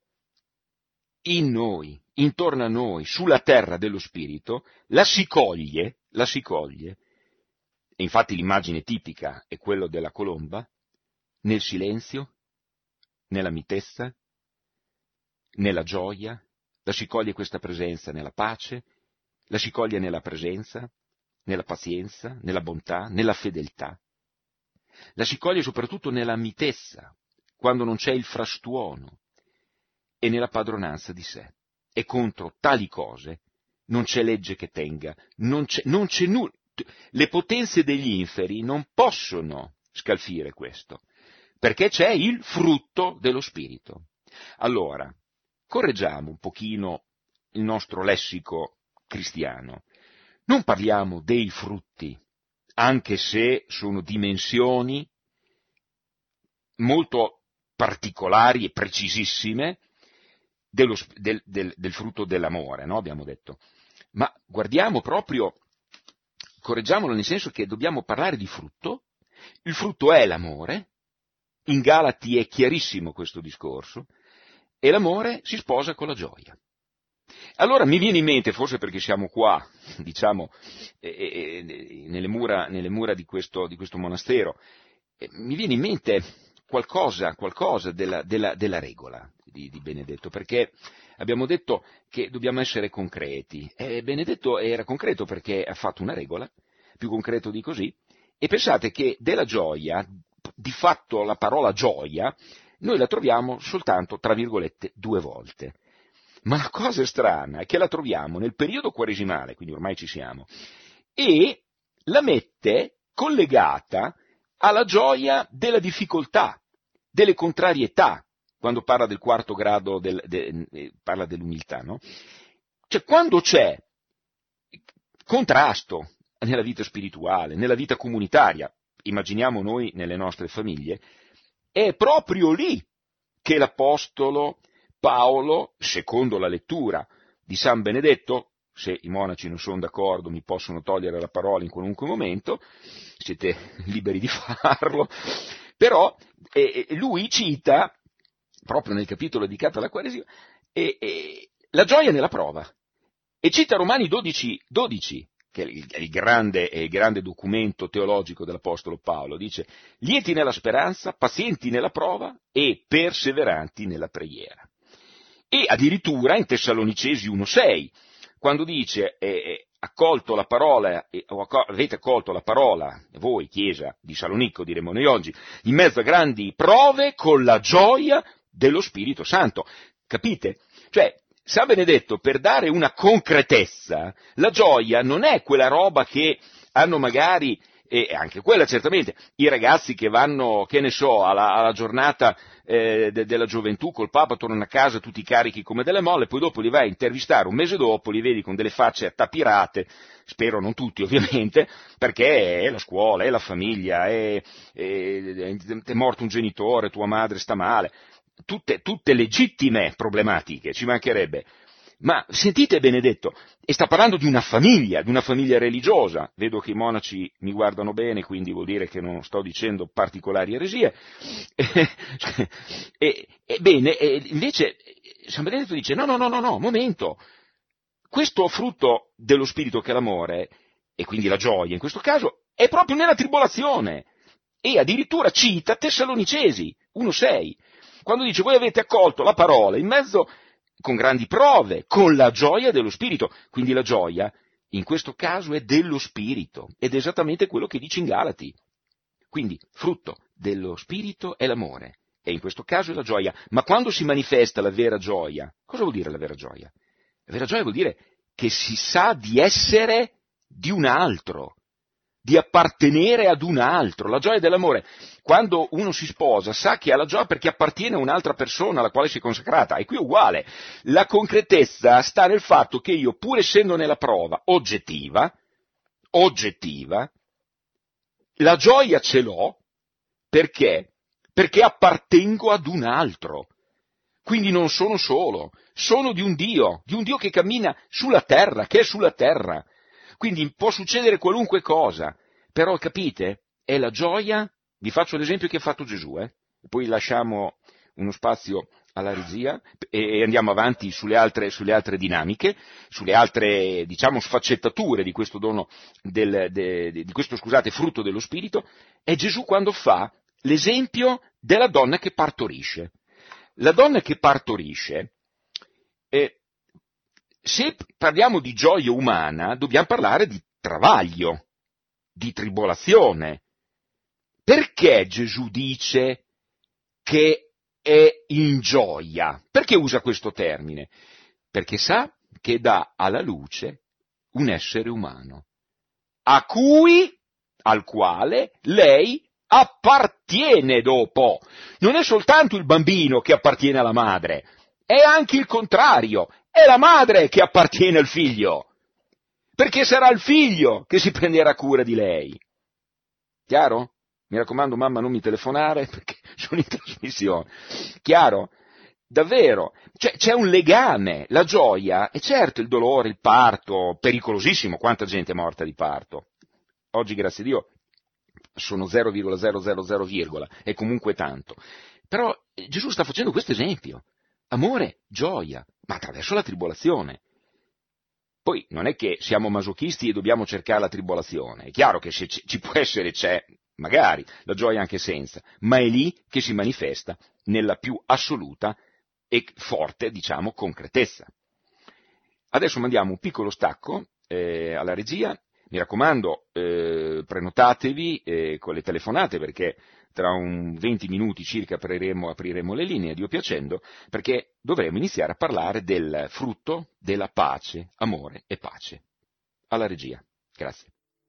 in noi, intorno a noi, sulla terra dello Spirito, la si coglie, e infatti l'immagine tipica è quella della colomba, nel silenzio, nella mitezza, nella gioia, la si coglie questa presenza nella pace, la si coglie nella presenza, nella pazienza, nella bontà, nella fedeltà. La si coglie soprattutto nella mitezza, quando non c'è il frastuono, e nella padronanza di sé. E contro tali cose non c'è legge che tenga, non c'è nulla. Le potenze degli inferi non possono scalfire questo, perché c'è il frutto dello Spirito. Allora, correggiamo un pochino il nostro lessico cristiano. Non parliamo dei frutti, anche se sono dimensioni molto particolari e precisissime del frutto dell'amore, no? Abbiamo detto. Ma guardiamo proprio, correggiamolo nel senso che dobbiamo parlare di frutto. Il frutto è l'amore, in Galati è chiarissimo questo discorso, e l'amore si sposa con la gioia. Allora mi viene in mente, forse perché siamo qua, diciamo, nelle mura di questo monastero, mi viene in mente qualcosa della regola di Benedetto, perché abbiamo detto che dobbiamo essere concreti, e Benedetto era concreto perché ha fatto una regola, più concreto di così, e pensate che della gioia di fatto la parola gioia noi la troviamo soltanto, tra virgolette, 2 volte. Ma la cosa strana è che la troviamo nel periodo quaresimale, quindi ormai ci siamo, e la mette collegata alla gioia della difficoltà, delle contrarietà, quando parla del quarto grado, parla dell'umiltà, no? Cioè, quando c'è contrasto nella vita spirituale, nella vita comunitaria, immaginiamo noi nelle nostre famiglie, è proprio lì che l'Apostolo Paolo, secondo la lettura di San Benedetto, se i monaci non sono d'accordo mi possono togliere la parola in qualunque momento, siete liberi di farlo, però lui cita, proprio nel capitolo dedicato alla Quaresima, la gioia nella prova, e cita Romani 12, che è il grande documento teologico dell'Apostolo Paolo, dice: lieti nella speranza, pazienti nella prova e perseveranti nella preghiera. E addirittura in Tessalonicesi 1,6, quando dice accolto la parola, avete accolto la parola, voi Chiesa di Salonicco diremmo noi oggi, in mezzo a grandi prove con la gioia dello Spirito Santo. Capite? Cioè, San Benedetto, per dare una concretezza, la gioia non è quella roba che hanno magari, e anche quella certamente, i ragazzi che vanno, che ne so, alla giornata della gioventù col Papa, tornano a casa tutti carichi come delle molle, poi dopo li vai a intervistare un mese dopo, li vedi con delle facce attapirate, spero non tutti ovviamente, perché è la scuola, è la famiglia, è morto un genitore, tua madre sta male, tutte legittime problematiche, ci mancherebbe. Ma sentite Benedetto, e sta parlando di una famiglia religiosa, vedo che i monaci mi guardano bene, quindi vuol dire che non sto dicendo particolari eresie, bene, invece San Benedetto dice no, momento, questo frutto dello spirito che è l'amore, e quindi la gioia in questo caso, è proprio nella tribolazione, e addirittura cita Tessalonicesi 1,6, quando dice voi avete accolto la parola in mezzo con grandi prove, con la gioia dello Spirito. Quindi la gioia, in questo caso, è dello Spirito, ed è esattamente quello che dice in Galati. Quindi, frutto dello Spirito è l'amore, e in questo caso è la gioia. Ma quando si manifesta la vera gioia, cosa vuol dire la vera gioia? La vera gioia vuol dire che si sa di essere di un altro, di appartenere ad un altro, la gioia dell'amore. Quando uno si sposa sa che ha la gioia perché appartiene a un'altra persona alla quale si è consacrata, e qui è uguale. La concretezza sta nel fatto che io, pur essendo nella prova oggettiva, la gioia ce l'ho perché? Perché appartengo ad un altro. Quindi non sono solo, sono di un Dio che cammina sulla terra, che è sulla terra. Quindi può succedere qualunque cosa, però capite, è la gioia, vi faccio l'esempio che ha fatto Gesù, poi lasciamo uno spazio alla regia e andiamo avanti sulle altre dinamiche, sulle altre, diciamo, sfaccettature di questo dono, di questo, frutto dello Spirito, è Gesù quando fa l'esempio della donna che partorisce. La donna che partorisce, se parliamo di gioia umana, dobbiamo parlare di travaglio, di tribolazione. Perché Gesù dice che è in gioia? Perché usa questo termine? Perché sa che dà alla luce un essere umano, al quale lei appartiene dopo. Non è soltanto il bambino che appartiene alla madre, è anche il contrario. È la madre che appartiene al figlio, perché sarà il figlio che si prenderà cura di lei. Chiaro? Mi raccomando, mamma, non mi telefonare perché sono in trasmissione. Chiaro? Davvero? Cioè, c'è un legame, la gioia, e certo il dolore, il parto, pericolosissimo, quanta gente è morta di parto. Oggi, grazie a Dio, sono 0,000, è comunque tanto. Però Gesù sta facendo questo esempio. Amore, gioia, ma attraverso la tribolazione. Poi non è che siamo masochisti e dobbiamo cercare la tribolazione, è chiaro che se ci può essere, c'è, magari, la gioia anche senza, ma è lì che si manifesta nella più assoluta e forte, diciamo, concretezza. Adesso mandiamo un piccolo stacco alla regia, mi raccomando, prenotatevi con le telefonate perché tra 20 minuti circa apriremo le linee, Dio piacendo, perché dovremo iniziare a parlare del frutto della pace, amore e pace. Alla regia. Grazie.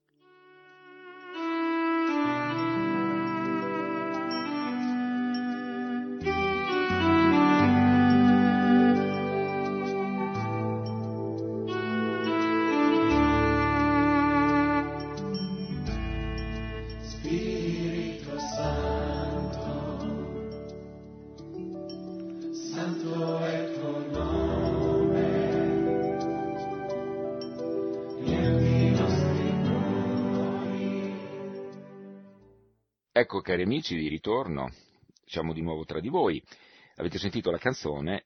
Ecco, cari amici, di ritorno, siamo di nuovo tra di voi. Avete sentito la canzone,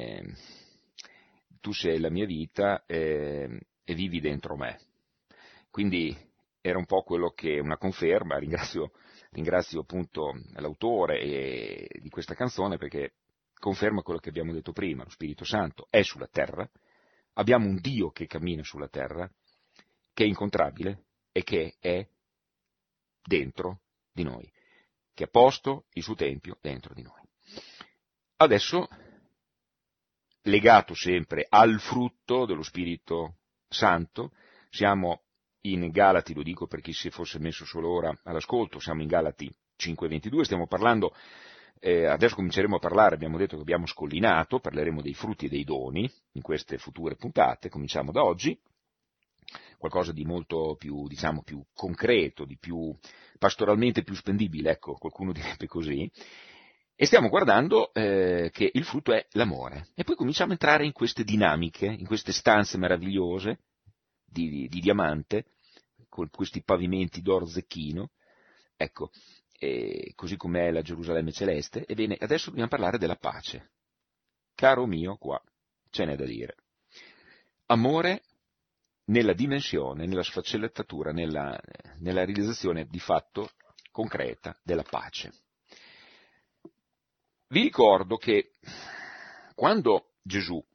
Tu sei la mia vita e vivi dentro me. Quindi era un po' quello che una conferma, ringrazio appunto l'autore di questa canzone perché conferma quello che abbiamo detto prima, lo Spirito Santo è sulla terra, abbiamo un Dio che cammina sulla terra, che è incontrabile e che è dentro di noi, che ha posto il suo tempio dentro di noi. Adesso, legato sempre al frutto dello Spirito Santo, siamo in Galati, lo dico per chi si fosse messo solo ora all'ascolto, siamo in Galati 5:22, stiamo parlando, adesso cominceremo a parlare, abbiamo detto che abbiamo scollinato, parleremo dei frutti e dei doni in queste future puntate, cominciamo da oggi, qualcosa di molto più, diciamo, più concreto, di più pastoralmente più spendibile, ecco, qualcuno direbbe così, e stiamo guardando che il frutto è l'amore. E poi cominciamo a entrare in queste dinamiche, in queste stanze meravigliose di diamante, con questi pavimenti d'oro zecchino, ecco, così com'è la Gerusalemme celeste. Ebbene, adesso dobbiamo parlare della pace. Caro mio, qua ce n'è da dire. Amore nella dimensione, nella sfaccettatura, nella realizzazione di fatto concreta della pace. Vi ricordo che quando Gesù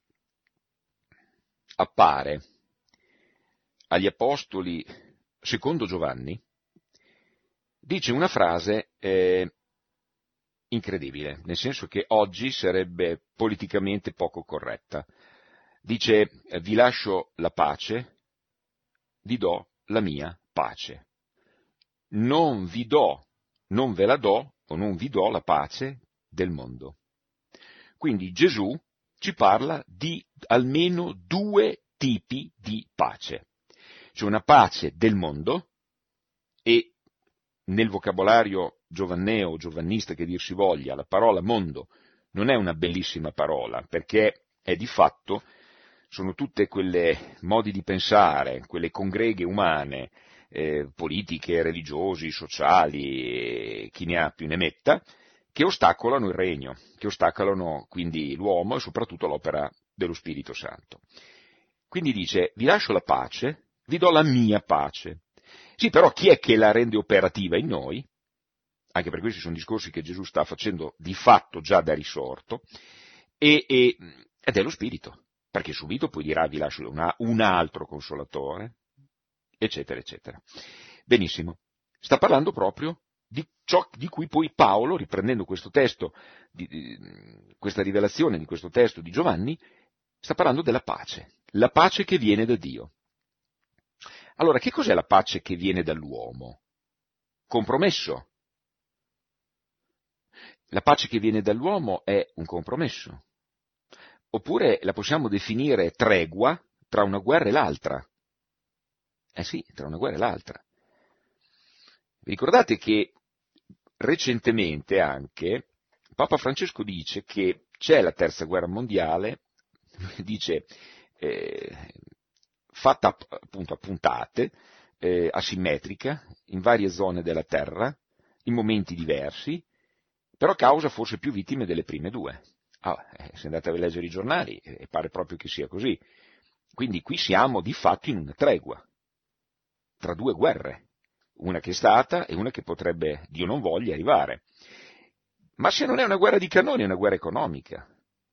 appare agli Apostoli secondo Giovanni, dice una frase incredibile, nel senso che oggi sarebbe politicamente poco corretta. Dice, vi lascio la pace, vi do la mia pace. Non vi do, non ve la do, o non vi do la pace del mondo. Quindi Gesù ci parla di almeno due tipi di pace. C'è una pace del mondo, e nel vocabolario giovanneo o giovannista che dir si voglia, la parola mondo non è una bellissima parola, perché è di fatto, sono tutte quelle modi di pensare, quelle congreghe umane, politiche, religiosi, sociali, chi ne ha più ne metta, che ostacolano il regno, che ostacolano quindi l'uomo e soprattutto l'opera dello Spirito Santo. Quindi dice, vi lascio la pace, vi do la mia pace. Sì, però chi è che la rende operativa in noi? Anche per questi sono discorsi che Gesù sta facendo di fatto già da risorto, ed è lo Spirito, perché subito poi dirà vi lascio un altro consolatore, eccetera, eccetera. Benissimo, sta parlando proprio di ciò di cui poi Paolo, riprendendo questo testo, questa rivelazione di questo testo di Giovanni, sta parlando della pace, la pace che viene da Dio. Allora, che cos'è la pace che viene dall'uomo? Compromesso. La pace che viene dall'uomo è un compromesso. Oppure la possiamo definire tregua tra una guerra e l'altra. Sì, tra una guerra e l'altra. Vi ricordate che recentemente anche Papa Francesco dice che c'è la terza guerra mondiale, dice fatta appunto a puntate, asimmetrica, in varie zone della Terra, in momenti diversi, però causa forse più vittime delle prime due. Se andate a leggere i giornali, pare proprio che sia così. Quindi qui siamo di fatto in una tregua, tra due guerre, una che è stata e una che potrebbe, Dio non voglia, arrivare. Ma se non è una guerra di cannoni, è una guerra economica.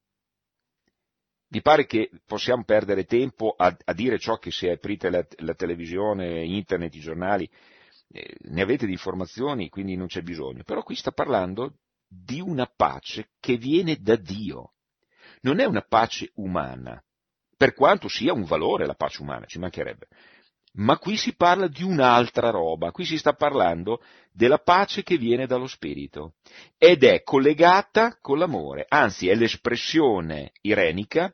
Vi pare che possiamo perdere tempo a dire ciò che se aprite la televisione, internet, i giornali, ne avete di informazioni, quindi non c'è bisogno, però qui sta parlando di una pace che viene da Dio, non è una pace umana, per quanto sia un valore la pace umana, ci mancherebbe. Ma qui si parla di un'altra roba, qui si sta parlando della pace che viene dallo Spirito ed è collegata con l'amore, anzi è l'espressione irenica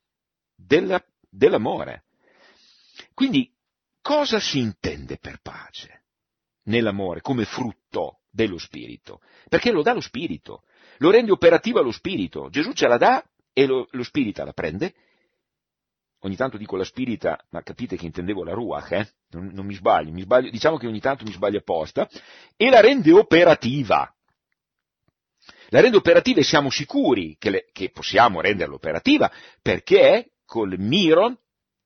dell'amore. Quindi cosa si intende per pace nell'amore come frutto dello Spirito? Perché lo dà lo Spirito, lo rende operativa lo Spirito, Gesù ce la dà e lo Spirita la prende. Ogni tanto dico la spirita, ma capite che intendevo la ruach, non mi sbaglio, diciamo che ogni tanto mi sbaglio apposta, e la rende operativa. La rende operativa e siamo sicuri che possiamo renderla operativa perché è col miron,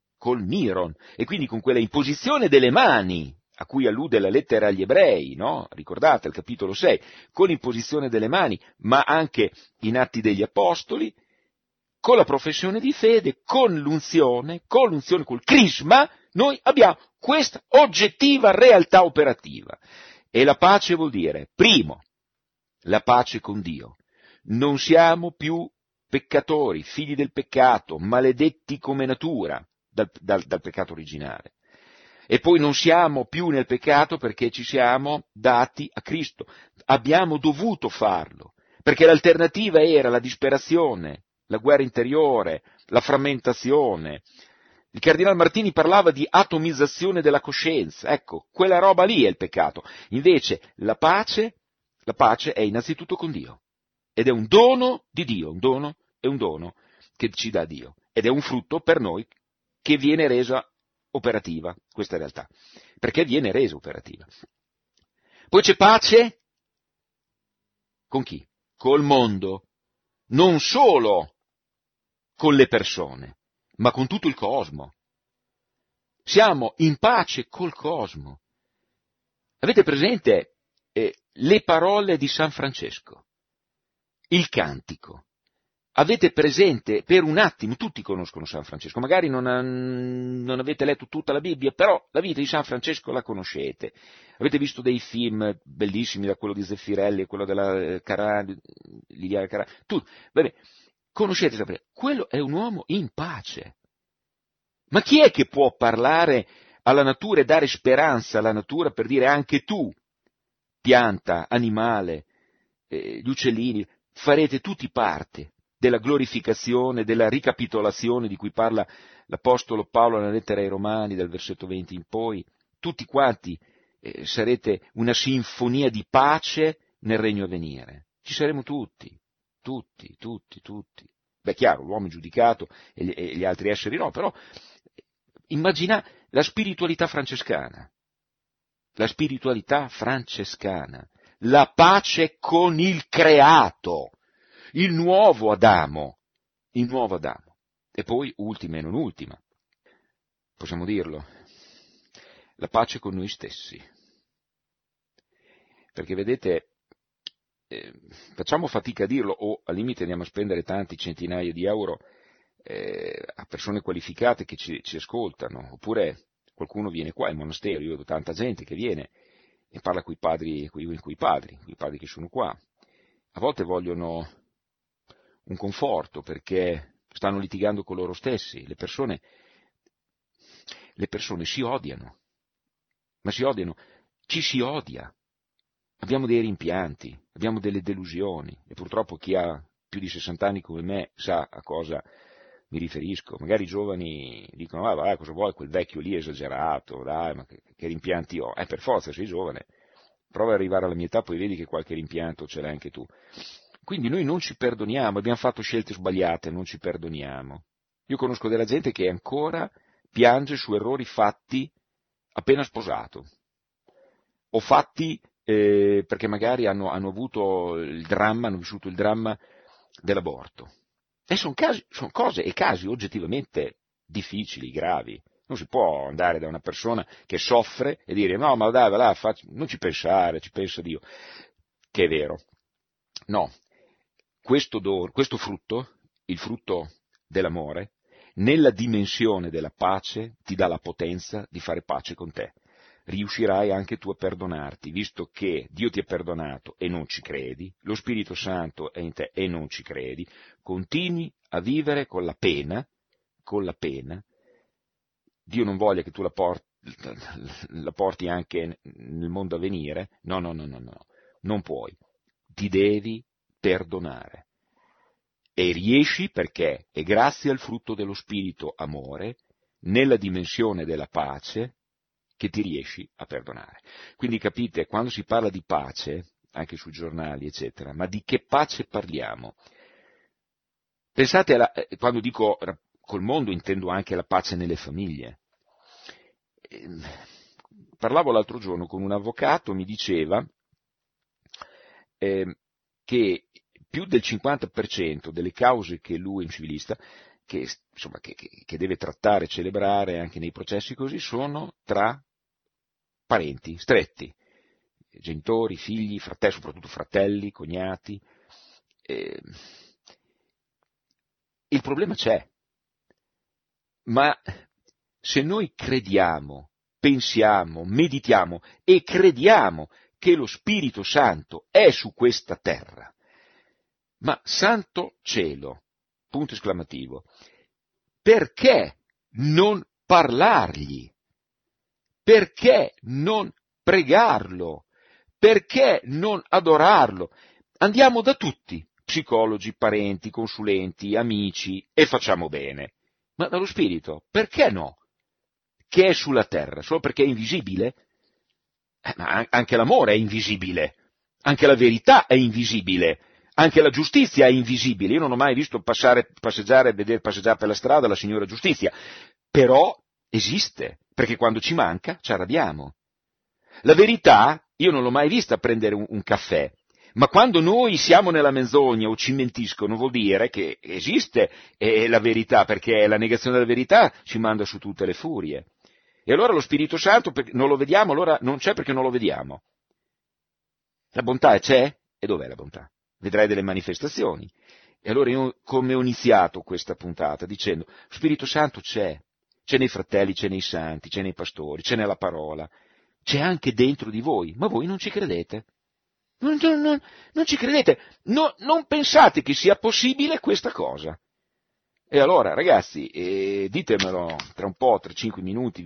e quindi con quella imposizione delle mani a cui allude la lettera agli ebrei, no? Ricordate il capitolo 6, con l'imposizione delle mani, ma anche in Atti degli Apostoli, con la professione di fede, con l'unzione, col crisma, noi abbiamo questa oggettiva realtà operativa. E la pace vuol dire, primo, la pace con Dio. Non siamo più peccatori, figli del peccato, maledetti come natura dal peccato originale. E poi non siamo più nel peccato perché ci siamo dati a Cristo. Abbiamo dovuto farlo, perché l'alternativa era la disperazione, la guerra interiore, la frammentazione. Il Cardinal Martini parlava di atomizzazione della coscienza, ecco, quella roba lì è il peccato. Invece la pace è innanzitutto con Dio, ed è un dono di Dio, è un dono che ci dà Dio, ed è un frutto per noi che viene resa operativa, questa realtà, perché viene resa operativa. Poi c'è pace con chi? Col mondo, non solo con le persone, ma con tutto il cosmo. Siamo in pace col cosmo. Avete presente le parole di San Francesco? Il cantico. Avete presente, per un attimo, tutti conoscono San Francesco, magari non avete letto tutta la Bibbia, però la vita di San Francesco la conoscete. Avete visto dei film bellissimi, da quello di Zeffirelli, quello della Liliana Carrà, bene, conoscete San Francesco. Quello è un uomo in pace. Ma chi è che può parlare alla natura e dare speranza alla natura per dire anche tu, pianta, animale, gli uccellini, farete tutti parte della glorificazione, della ricapitolazione di cui parla l'Apostolo Paolo nella lettera ai Romani, dal versetto 20 in poi, tutti quanti sarete una sinfonia di pace nel regno a venire. Ci saremo tutti. Beh, chiaro, l'uomo è giudicato e gli altri esseri no, però immagina la spiritualità francescana, la pace con il creato, il nuovo Adamo. E poi, ultima e non ultima, possiamo dirlo, la pace con noi stessi. Perché vedete, facciamo fatica a dirlo, o al limite andiamo a spendere tanti centinaia di euro a persone qualificate che ci ascoltano, oppure qualcuno viene qua in monastero, io ho tanta gente che viene e parla coi padri che sono qua. A volte vogliono un conforto perché stanno litigando con loro stessi, le persone si odiano, ci si odia, abbiamo dei rimpianti, abbiamo delle delusioni e purtroppo chi ha più di 60 anni come me sa a cosa mi riferisco. Magari i giovani dicono, vai, cosa vuoi, quel vecchio lì è esagerato, dai, ma che rimpianti ho? Per forza, sei giovane, prova ad arrivare alla mia età, poi vedi che qualche rimpianto ce l'hai anche tu. Quindi noi non ci perdoniamo, abbiamo fatto scelte sbagliate, non ci perdoniamo. Io conosco della gente che ancora piange su errori fatti appena sposato, o fatti perché magari hanno avuto il dramma, hanno vissuto il dramma dell'aborto. E sono cose e casi oggettivamente difficili, gravi. Non si può andare da una persona che soffre e dire no, ma dai, va là, non ci pensare, ci pensa Dio, che è vero. No, questo frutto, il frutto dell'amore, nella dimensione della pace ti dà la potenza di fare pace con te. riuscirai anche tu a perdonarti, visto che Dio ti ha perdonato e non ci credi, lo Spirito Santo è in te e non ci credi, continui a vivere con la pena, Dio non voglia che tu la porti anche nel mondo a venire, no, non puoi, ti devi perdonare. E riesci perché è grazie al frutto dello Spirito amore, nella dimensione della pace, che ti riesci a perdonare. Quindi capite, quando si parla di pace, anche sui giornali, eccetera, ma di che pace parliamo? Pensate, quando dico col mondo intendo anche la pace nelle famiglie. Parlavo l'altro giorno con un avvocato, mi diceva che più del 50% delle cause che lui, un civilista, che deve trattare e celebrare anche nei processi così, sono tra parenti stretti, genitori, figli, fratelli, soprattutto fratelli, cognati. Il problema c'è, ma se noi crediamo, pensiamo, meditiamo e crediamo che lo Spirito Santo è su questa terra, ma santo cielo, punto esclamativo, perché non parlargli? Perché non pregarlo? Perché non adorarlo? Andiamo da tutti, psicologi, parenti, consulenti, amici, e facciamo bene. Ma dallo Spirito, perché no? Che è sulla terra, solo perché è invisibile? Ma anche l'amore è invisibile, anche la verità è invisibile, anche la giustizia è invisibile. Io non ho mai visto passeggiare per la strada la signora giustizia, però esiste, perché quando ci manca ci arrabbiamo. La verità, io non l'ho mai vista prendere un caffè, ma quando noi siamo nella menzogna o ci mentiscono vuol dire che esiste la verità, perché la negazione della verità ci manda su tutte le furie. E allora lo Spirito Santo non lo vediamo, allora non c'è perché non lo vediamo. La bontà c'è? E dov'è la bontà? Vedrai delle manifestazioni. E allora io come ho iniziato questa puntata dicendo, lo Spirito Santo c'è nei fratelli, c'è nei santi, c'è nei pastori, c'è nella parola, c'è anche dentro di voi, ma voi non ci credete. Non ci credete, non pensate che sia possibile questa cosa. E allora, ragazzi, ditemelo tra un po', tra 5 minuti,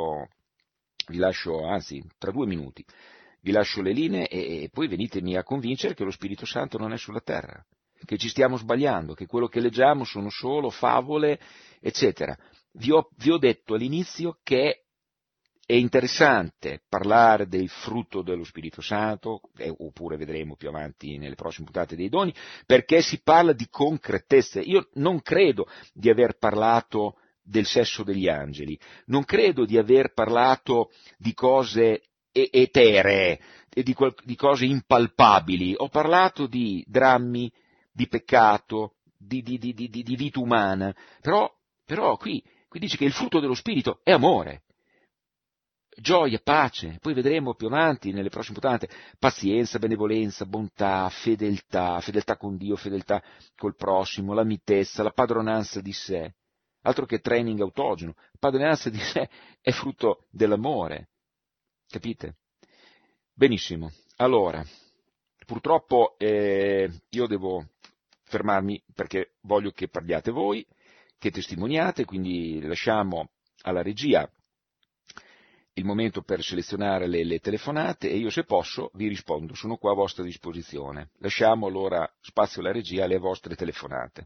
anzi, tra 2 minuti, vi lascio le linee e poi venitemi a convincere che lo Spirito Santo non è sulla terra, che ci stiamo sbagliando, che quello che leggiamo sono solo favole, eccetera. Vi ho detto all'inizio che è interessante parlare del frutto dello Spirito Santo, oppure vedremo più avanti nelle prossime puntate dei doni, perché si parla di concretezze. Io non credo di aver parlato del sesso degli angeli, non credo di aver parlato di cose eteree, di cose impalpabili, ho parlato di drammi, di peccato, di vita umana, però qui dice che il frutto dello Spirito è amore. Gioia, pace, poi vedremo più avanti nelle prossime puntate, pazienza, benevolenza, bontà, fedeltà con Dio, fedeltà col prossimo, la mitezza, la padronanza di sé, altro che training autogeno, la padronanza di sé è frutto dell'amore, capite? Benissimo, allora, purtroppo io devo fermarmi perché voglio che parliate voi, che testimoniate, quindi lasciamo alla regia il momento per selezionare le telefonate e io se posso vi rispondo, sono qua a vostra disposizione. Lasciamo allora spazio alla regia alle vostre telefonate.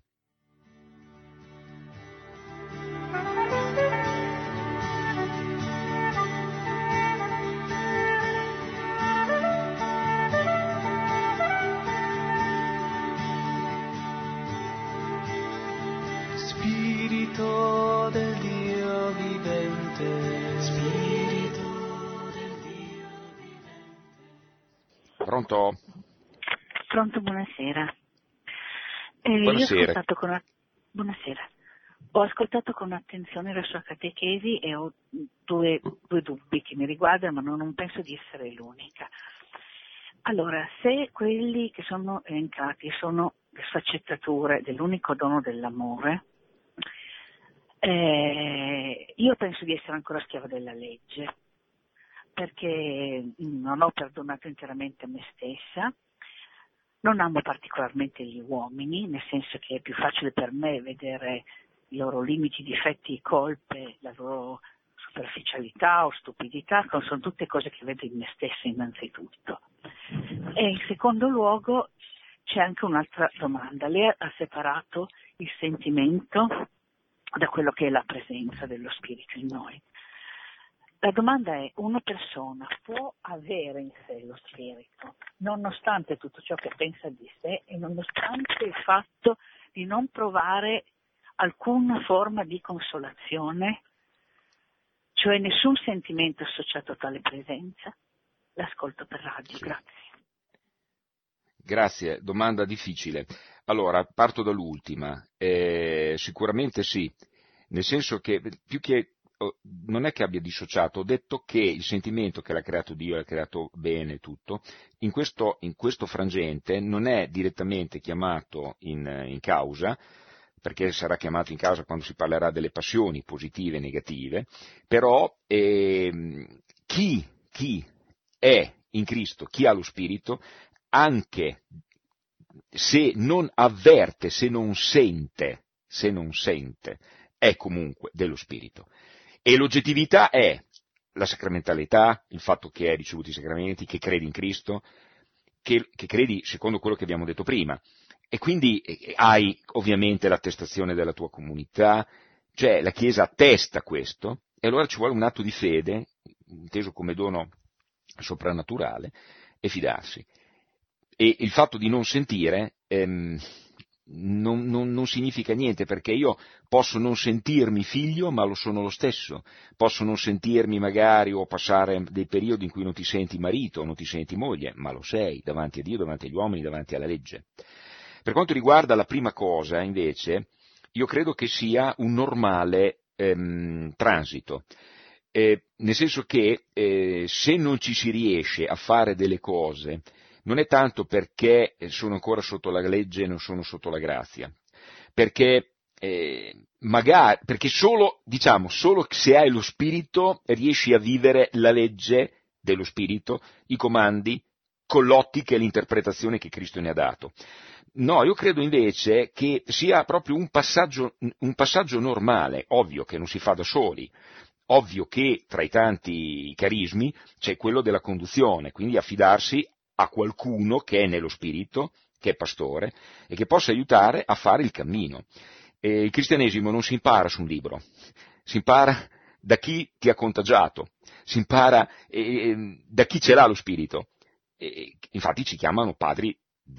Spirito del Dio vivente, Spirito del Dio vivente. Pronto? Pronto, buonasera. Buonasera. Buonasera. Ho ascoltato con attenzione la sua catechesi e ho due dubbi che mi riguardano, ma non penso di essere l'unica. Allora, se quelli che sono elencati sono le sfaccettature dell'unico dono dell'amore, io penso di essere ancora schiava della legge, perché non ho perdonato interamente me stessa, non amo particolarmente gli uomini, nel senso che è più facile per me vedere i loro limiti, difetti, colpe, la loro superficialità o stupidità, sono tutte cose che vedo in me stessa innanzitutto. E in secondo luogo c'è anche un'altra domanda. Lei ha separato il sentimento da quello che è la presenza dello spirito in noi. La domanda è: una persona può avere in sé lo spirito, nonostante tutto ciò che pensa di sé e nonostante il fatto di non provare alcuna forma di consolazione, cioè nessun sentimento associato a tale presenza? L'ascolto per radio, Sì. grazie. Grazie, domanda difficile. Allora, parto dall'ultima. Sicuramente sì, nel senso che più che non è che abbia dissociato, ho detto che il sentimento che l'ha creato Dio, l'ha creato bene tutto, in questo frangente non è direttamente chiamato in causa, perché sarà chiamato in causa quando si parlerà delle passioni positive e negative, però chi è in Cristo, chi ha lo Spirito, anche se non avverte, se non sente, è comunque dello Spirito. E l'oggettività è la sacramentalità, il fatto che hai ricevuto i sacramenti, che credi in Cristo, che credi secondo quello che abbiamo detto prima. E quindi hai ovviamente l'attestazione della tua comunità, cioè la Chiesa attesta questo, e allora ci vuole un atto di fede, inteso come dono soprannaturale, e fidarsi. E il fatto di non sentire non significa niente, perché io posso non sentirmi figlio, ma lo sono lo stesso. Posso non sentirmi magari o passare dei periodi in cui non ti senti marito, non ti senti moglie, ma lo sei davanti a Dio, davanti agli uomini, davanti alla legge. Per quanto riguarda la prima cosa, invece, io credo che sia un normale transito. Nel senso che se non ci si riesce a fare delle cose, non è tanto perché sono ancora sotto la legge e non sono sotto la grazia, perché perché solo se hai lo Spirito riesci a vivere la legge dello Spirito, i comandi, con l'ottica e l'interpretazione che Cristo ne ha dato. No, io credo invece che sia proprio un passaggio normale, ovvio che non si fa da soli, ovvio che tra i tanti carismi c'è quello della conduzione, quindi affidarsi a qualcuno che è nello spirito, che è pastore, e che possa aiutare a fare il cammino. Il cristianesimo non si impara su un libro, si impara da chi ti ha contagiato, si impara da chi ce l'ha lo spirito. Infatti ci chiamano padri,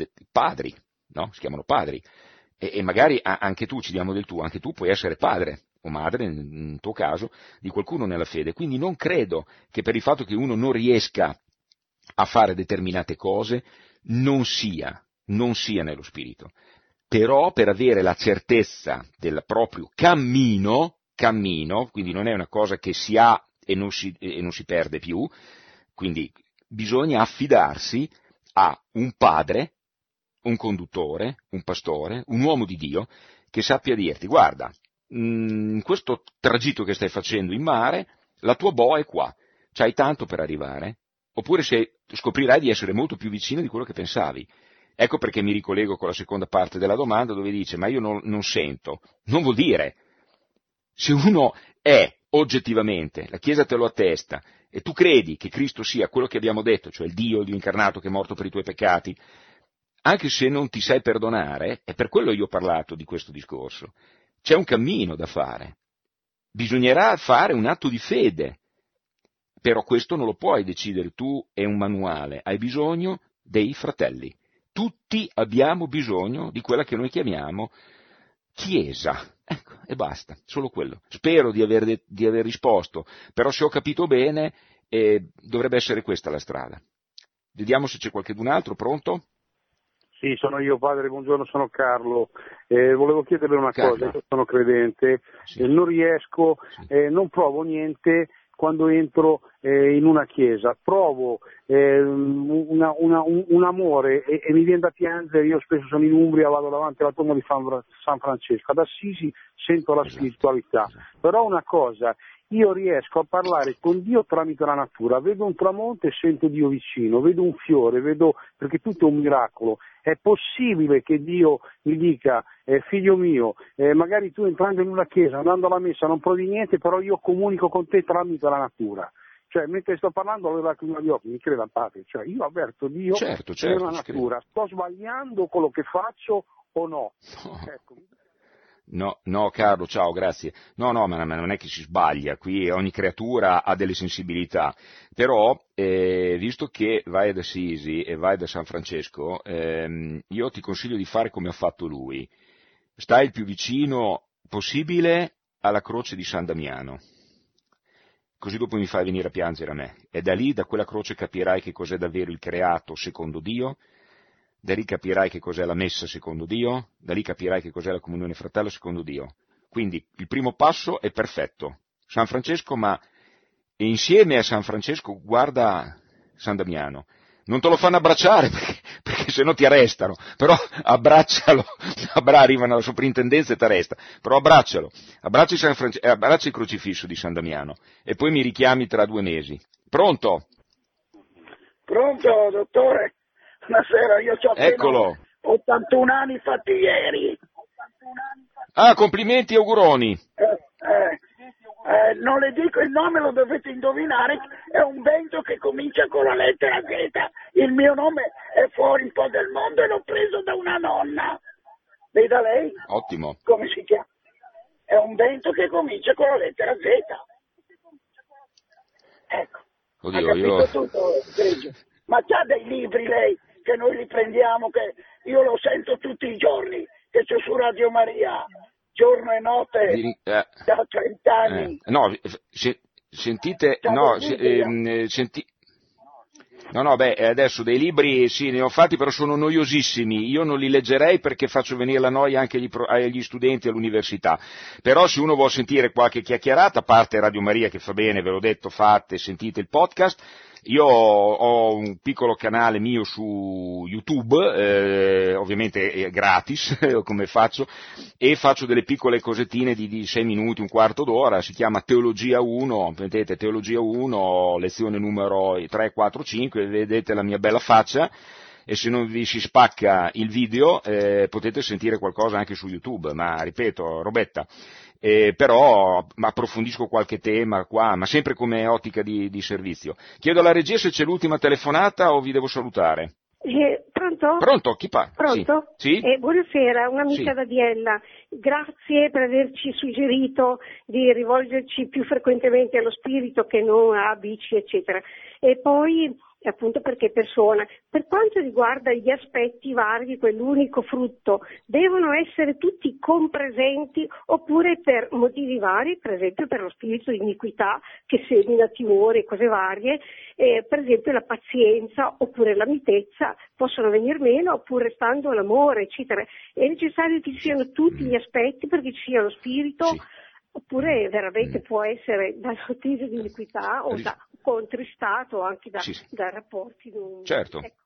no? Si chiamano padri. E magari anche tu, ci diamo del tu, anche tu puoi essere padre o madre, nel tuo caso, di qualcuno nella fede. Quindi non credo che per il fatto che uno non riesca a fare determinate cose non sia nello spirito. Però per avere la certezza del proprio cammino, quindi non è una cosa che si ha e non si perde più, quindi bisogna affidarsi a un padre, un conduttore, un pastore, un uomo di Dio, che sappia dirti: guarda, in questo tragitto che stai facendo in mare, la tua boa è qua, c'hai tanto per arrivare, oppure scoprirai di essere molto più vicino di quello che pensavi. Ecco perché mi ricollego con la seconda parte della domanda, dove dice: ma io non sento. Non vuol dire, se uno è oggettivamente, la Chiesa te lo attesta, e tu credi che Cristo sia quello che abbiamo detto, cioè il Dio incarnato che è morto per i tuoi peccati, anche se non ti sai perdonare, è per quello io ho parlato di questo discorso, c'è un cammino da fare, bisognerà fare un atto di fede, però questo non lo puoi decidere tu, è un manuale, hai bisogno dei fratelli. Tutti abbiamo bisogno di quella che noi chiamiamo Chiesa. Ecco, e basta, solo quello. Spero di aver risposto, però se ho capito bene dovrebbe essere questa la strada. Vediamo se c'è qualcun altro, pronto? Sì, sono io padre, buongiorno, sono Carlo. Volevo chiederle una Carlo. cosa, io sono credente, Sì. non riesco, Sì. non provo niente quando entro in una chiesa, provo un amore e mi viene da piangere. Io spesso sono in Umbria, vado davanti alla tomba di San Francesco, ad Assisi sento la Esatto. spiritualità, Esatto. però una cosa, io riesco a parlare con Dio tramite la natura, vedo un tramonto e sento Dio vicino, vedo un fiore, perché tutto è un miracolo. È possibile che Dio mi dica, figlio mio, magari tu entrando in una chiesa, andando alla messa, non provi niente, però io comunico con te tramite la natura. Cioè, mentre sto parlando, avevo la lacrima agli occhi, mi creda al padre. Cioè, io avverto Dio nella natura. Sto sbagliando quello che faccio o no? Ecco. No, Carlo, ciao, grazie. No, ma non è che si sbaglia, qui ogni creatura ha delle sensibilità, però, visto che vai ad Assisi e vai da San Francesco, io ti consiglio di fare come ha fatto lui. Stai il più vicino possibile alla croce di San Damiano, così dopo mi fai venire a piangere a me, e da lì, da quella croce capirai che cos'è davvero il creato secondo Dio. Da lì capirai che cos'è la messa secondo Dio, da lì capirai che cos'è la comunione fratello secondo Dio. Quindi il primo passo è perfetto. San Francesco, ma insieme a San Francesco guarda San Damiano. Non te lo fanno abbracciare perché se no ti arrestano, però abbraccialo, arrivano alla soprintendenza e ti arresta, però abbraccialo, abbraccia il crocifisso di San Damiano e poi mi richiami tra 2 mesi. Pronto? Pronto, dottore? Buonasera, io ho Eccolo. 81 anni fatti ieri. Ah, complimenti e auguroni. Non le dico il nome, lo dovete indovinare, è un vento che comincia con la lettera Z. Il mio nome è fuori un po' del mondo e l'ho preso da una nonna. Veda lei? Ottimo. Come si chiama? È un vento che comincia con la lettera Z. Ecco. Oddio, ha capito tutto, Grigio. Ma c'ha dei libri lei che noi li prendiamo, che io lo sento tutti i giorni, che c'è su Radio Maria, giorno e notte, da 30 anni. No, sentite, adesso dei libri sì, ne ho fatti, però sono noiosissimi, io non li leggerei perché faccio venire la noia anche agli studenti all'università, però se uno vuol sentire qualche chiacchierata, a parte Radio Maria che fa bene, ve l'ho detto, sentite il podcast. Io ho un piccolo canale mio su YouTube, ovviamente è gratis, come faccio, e faccio delle piccole cosettine di 6 minuti, un quarto d'ora, si chiama Teologia 1, vedete, Teologia 1, lezione numero 3, 4, 5, vedete la mia bella faccia, e se non vi si spacca il video potete sentire qualcosa anche su YouTube, ma ripeto, robetta. Però approfondisco qualche tema qua, ma sempre come ottica di servizio. Chiedo alla regia se c'è l'ultima telefonata o vi devo salutare. Pronto? Pronto, chi parla? Pronto? Sì? Buonasera, un'amica Sì. da Biella. Grazie per averci suggerito di rivolgerci più frequentemente allo spirito che non a bici, eccetera. E poi appunto perché persona. Per quanto riguarda gli aspetti vari di quell'unico frutto, devono essere tutti compresenti oppure per motivi vari, per esempio per lo spirito di iniquità che semina timore, cose varie, per esempio la pazienza oppure la mitezza possono venir meno oppure stando l'amore, eccetera. È necessario che ci siano tutti gli aspetti perché ci sia lo spirito. Sì. Oppure veramente può essere dall'ottiso di iniquità o da contristato anche da rapporti. Certo. Ecco.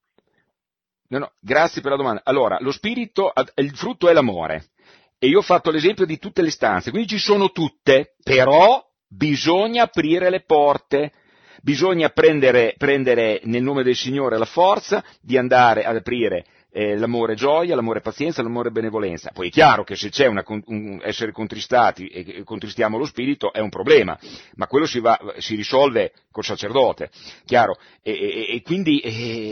No, grazie per la domanda. Allora, lo spirito, il frutto è l'amore. E io ho fatto l'esempio di tutte le stanze, quindi ci sono tutte, però bisogna aprire le porte. Bisogna prendere nel nome del Signore la forza di andare ad aprire l'amore gioia, l'amore pazienza, l'amore benevolenza. Poi è chiaro che se c'è un essere contristati e contristiamo lo spirito è un problema, ma quello si risolve col sacerdote, chiaro, e quindi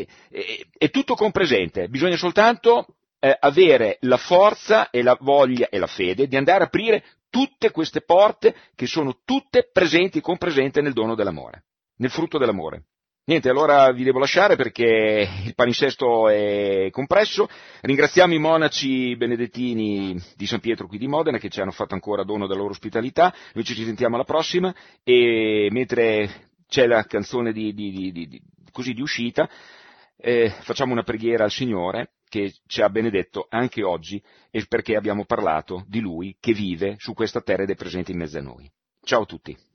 è tutto compresente, bisogna soltanto avere la forza e la voglia e la fede di andare a aprire tutte queste porte che sono tutte presenti e compresente nel dono dell'amore, nel frutto dell'amore. Niente, allora vi devo lasciare perché il palinsesto è compresso. Ringraziamo i monaci benedettini di San Pietro qui di Modena che ci hanno fatto ancora dono della loro ospitalità. Noi ci sentiamo alla prossima e mentre c'è la canzone di uscita facciamo una preghiera al Signore che ci ha benedetto anche oggi e perché abbiamo parlato di Lui che vive su questa terra ed è presente in mezzo a noi. Ciao a tutti.